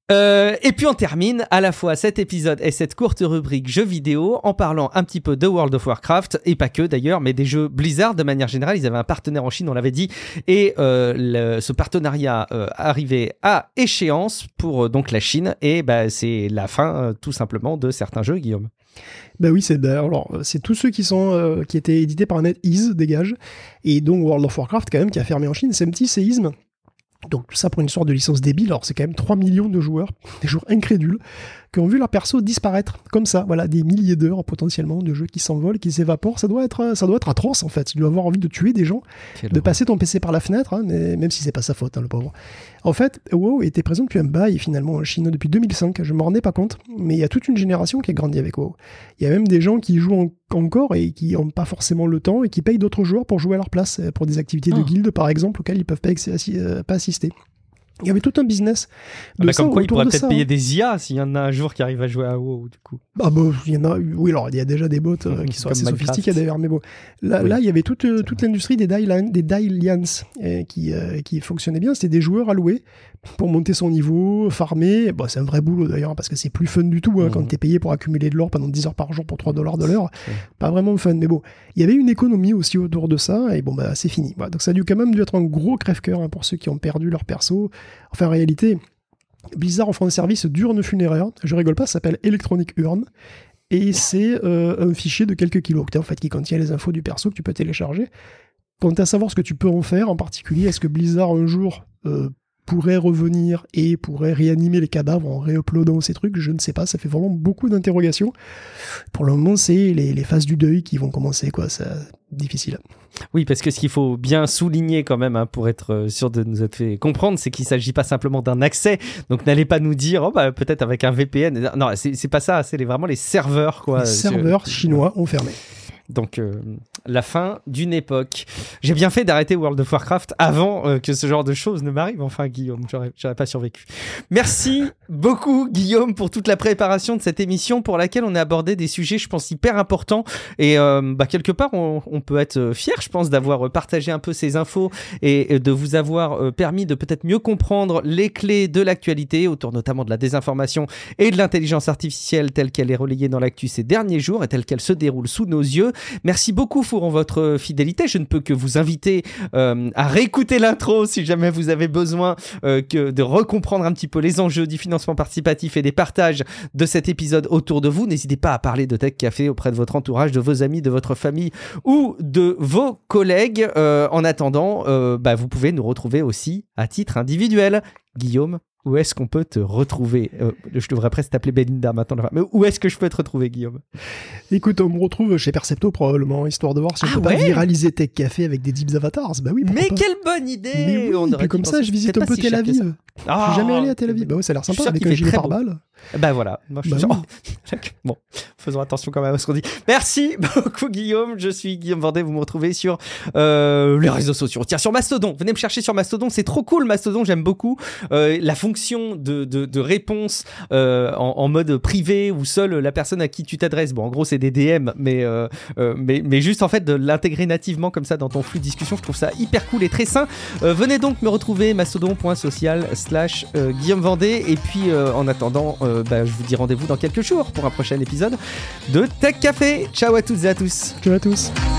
Euh, et puis on termine à la fois cet épisode et cette courte rubrique jeux vidéo en parlant un petit peu de World of Warcraft, et pas que d'ailleurs, mais des jeux Blizzard de manière générale. Ils avaient un partenaire en Chine, on l'avait dit, et euh, le, ce partenariat euh, arrivait à échéance pour euh, donc la Chine, et bah, c'est la fin euh, tout simplement de certains jeux, Guillaume. Bah oui, c'est alors c'est tous ceux qui sont euh, qui étaient édités par NetEase, dégage, et donc World of Warcraft quand même qui a fermé en Chine, c'est un petit séisme. Donc tout ça pour une sorte de licence débile. Alors c'est quand même trois millions de joueurs, des joueurs incrédules, qui ont vu leur perso disparaître, comme ça, voilà, des milliers d'heures potentiellement de jeux qui s'envolent, qui s'évaporent. Ça doit être, ça doit être atroce en fait. Tu dois avoir envie de tuer des gens, Quelle de horreur. Passer ton P C par la fenêtre, hein, mais même si c'est pas sa faute, hein, le pauvre. En fait, WoW était présent depuis un bail finalement en Chine depuis deux mille cinq. Je me rendais pas compte, mais il y a toute une génération qui a grandi avec WoW. Il y a même des gens qui jouent en- encore et qui n'ont pas forcément le temps et qui payent d'autres joueurs pour jouer à leur place, pour des activités Oh. de guilde par exemple auxquelles ils peuvent pas, ex- assi- euh, pas assister. Il y avait tout un business de Bah, ça comme quoi, il autour pourrait de peut-être ça, payer hein. des I A s'il y en a un jour qui arrive à jouer à WoW, du coup. Ah bah, il y en a, oui, alors il y a déjà des bots euh, qui sont Comme assez Minecraft. sophistiqués d'ailleurs, mais bon. Là, Oui. là il y avait toute, euh, toute l'industrie des Dailan- des Dailians euh, qui, euh, qui fonctionnait bien. C'était des joueurs alloués pour monter son niveau, farmer. Bon, c'est un vrai boulot d'ailleurs, parce que c'est plus fun du tout hein, Mhm. quand t'es payé pour accumuler de l'or pendant dix heures par jour pour trois dollars de l'heure. Ouais. Pas vraiment fun, mais bon. Il y avait une économie aussi autour de ça, et bon, bah c'est fini. Voilà, donc ça a dû quand même dû être un gros crève-cœur hein, pour ceux qui ont perdu leur perso. Enfin, en réalité, Blizzard offre un service d'urne funéraire, je rigole pas, ça s'appelle Electronic Urn, et c'est euh, un fichier de quelques kilooctets en fait, qui contient les infos du perso que tu peux télécharger. Quant à savoir ce que tu peux en faire, en particulier, est-ce que Blizzard un jour euh, pourrait revenir et pourrait réanimer les cadavres en réuploadant ces trucs, je ne sais pas, ça fait vraiment beaucoup d'interrogations. Pour le moment, c'est les, les phases du deuil qui vont commencer, quoi, c'est difficile. Oui, parce que ce qu'il faut bien souligner quand même, hein, pour être euh, sûr de nous être fait comprendre, c'est qu'il ne s'agit pas simplement d'un accès. Donc n'allez pas nous dire, oh, bah, peut-être avec un V P N. Non, c'est, c'est pas ça, c'est les, vraiment les serveurs. Quoi, les serveurs sur... chinois ont fermé. Donc, euh, la fin d'une époque. J'ai bien fait d'arrêter World of Warcraft avant euh, que ce genre de choses ne m'arrive. Enfin, Guillaume, j'aurais, j'aurais pas survécu. Merci beaucoup, Guillaume, pour toute la préparation de cette émission pour laquelle on a abordé des sujets, je pense, hyper importants. Et euh, bah, quelque part, on, on peut être fier, je pense, d'avoir partagé un peu ces infos et de vous avoir euh, permis de peut-être mieux comprendre les clés de l'actualité autour notamment de la désinformation et de l'intelligence artificielle telle qu'elle est relayée dans l'actu ces derniers jours et telle qu'elle se déroule sous nos yeux. Merci beaucoup pour votre fidélité. Je ne peux que vous inviter euh, à réécouter l'intro si jamais vous avez besoin euh, que de recomprendre un petit peu les enjeux du financement participatif et des partages de cet épisode autour de vous. N'hésitez pas à parler de Tech Café auprès de votre entourage, de vos amis, de votre famille ou de vos collègues. Euh, en attendant, euh, bah, vous pouvez nous retrouver aussi à titre individuel. Guillaume, où est-ce qu'on peut te retrouver ? euh, Je devrais presque t'appeler Belinda maintenant. Mais où est-ce que je peux te retrouver, Guillaume ? Écoute, on me retrouve chez Percepto probablement, histoire de voir si on Ah peut ouais pas viraliser Tech Café avec des Deeps Avatars. Bah oui, pourquoi Mais pas. quelle bonne idée! Mais oui, On et aurait puis comme dû ça, penser- je visite peut-être un pas peu si Tel cher que Aviv. ça. Je Ah, suis jamais allé à Tel Aviv. Bah ouais, ça a l'air je suis sympa sûr avec qu'il un fait gilet très beau. pare-balles. Bah voilà. Moi, je suis Bah sûr- Bon, faisons attention quand même à ce qu'on dit. Merci beaucoup, Guillaume. Je suis Guillaume Vendée. Vous me retrouvez sur euh, les réseaux sociaux. Tiens, sur Mastodon. Venez me chercher sur Mastodon. C'est trop cool, Mastodon. J'aime beaucoup euh, la fonction de, de, de réponse euh, en, en mode privé où seule la personne à qui tu t'adresses. Bon, en gros, c'est des D M, mais, euh, euh, mais, mais juste en fait de l'intégrer nativement comme ça dans ton flux de discussion. Je trouve ça hyper cool et très sain. Euh, venez donc me retrouver mastodon.social slash euh, Guillaume Vendée. Et puis euh, en attendant, euh, bah, je vous dis rendez-vous dans quelques jours pour un prochain épisode de Tech Café. Ciao à toutes et à tous. Ciao à tous.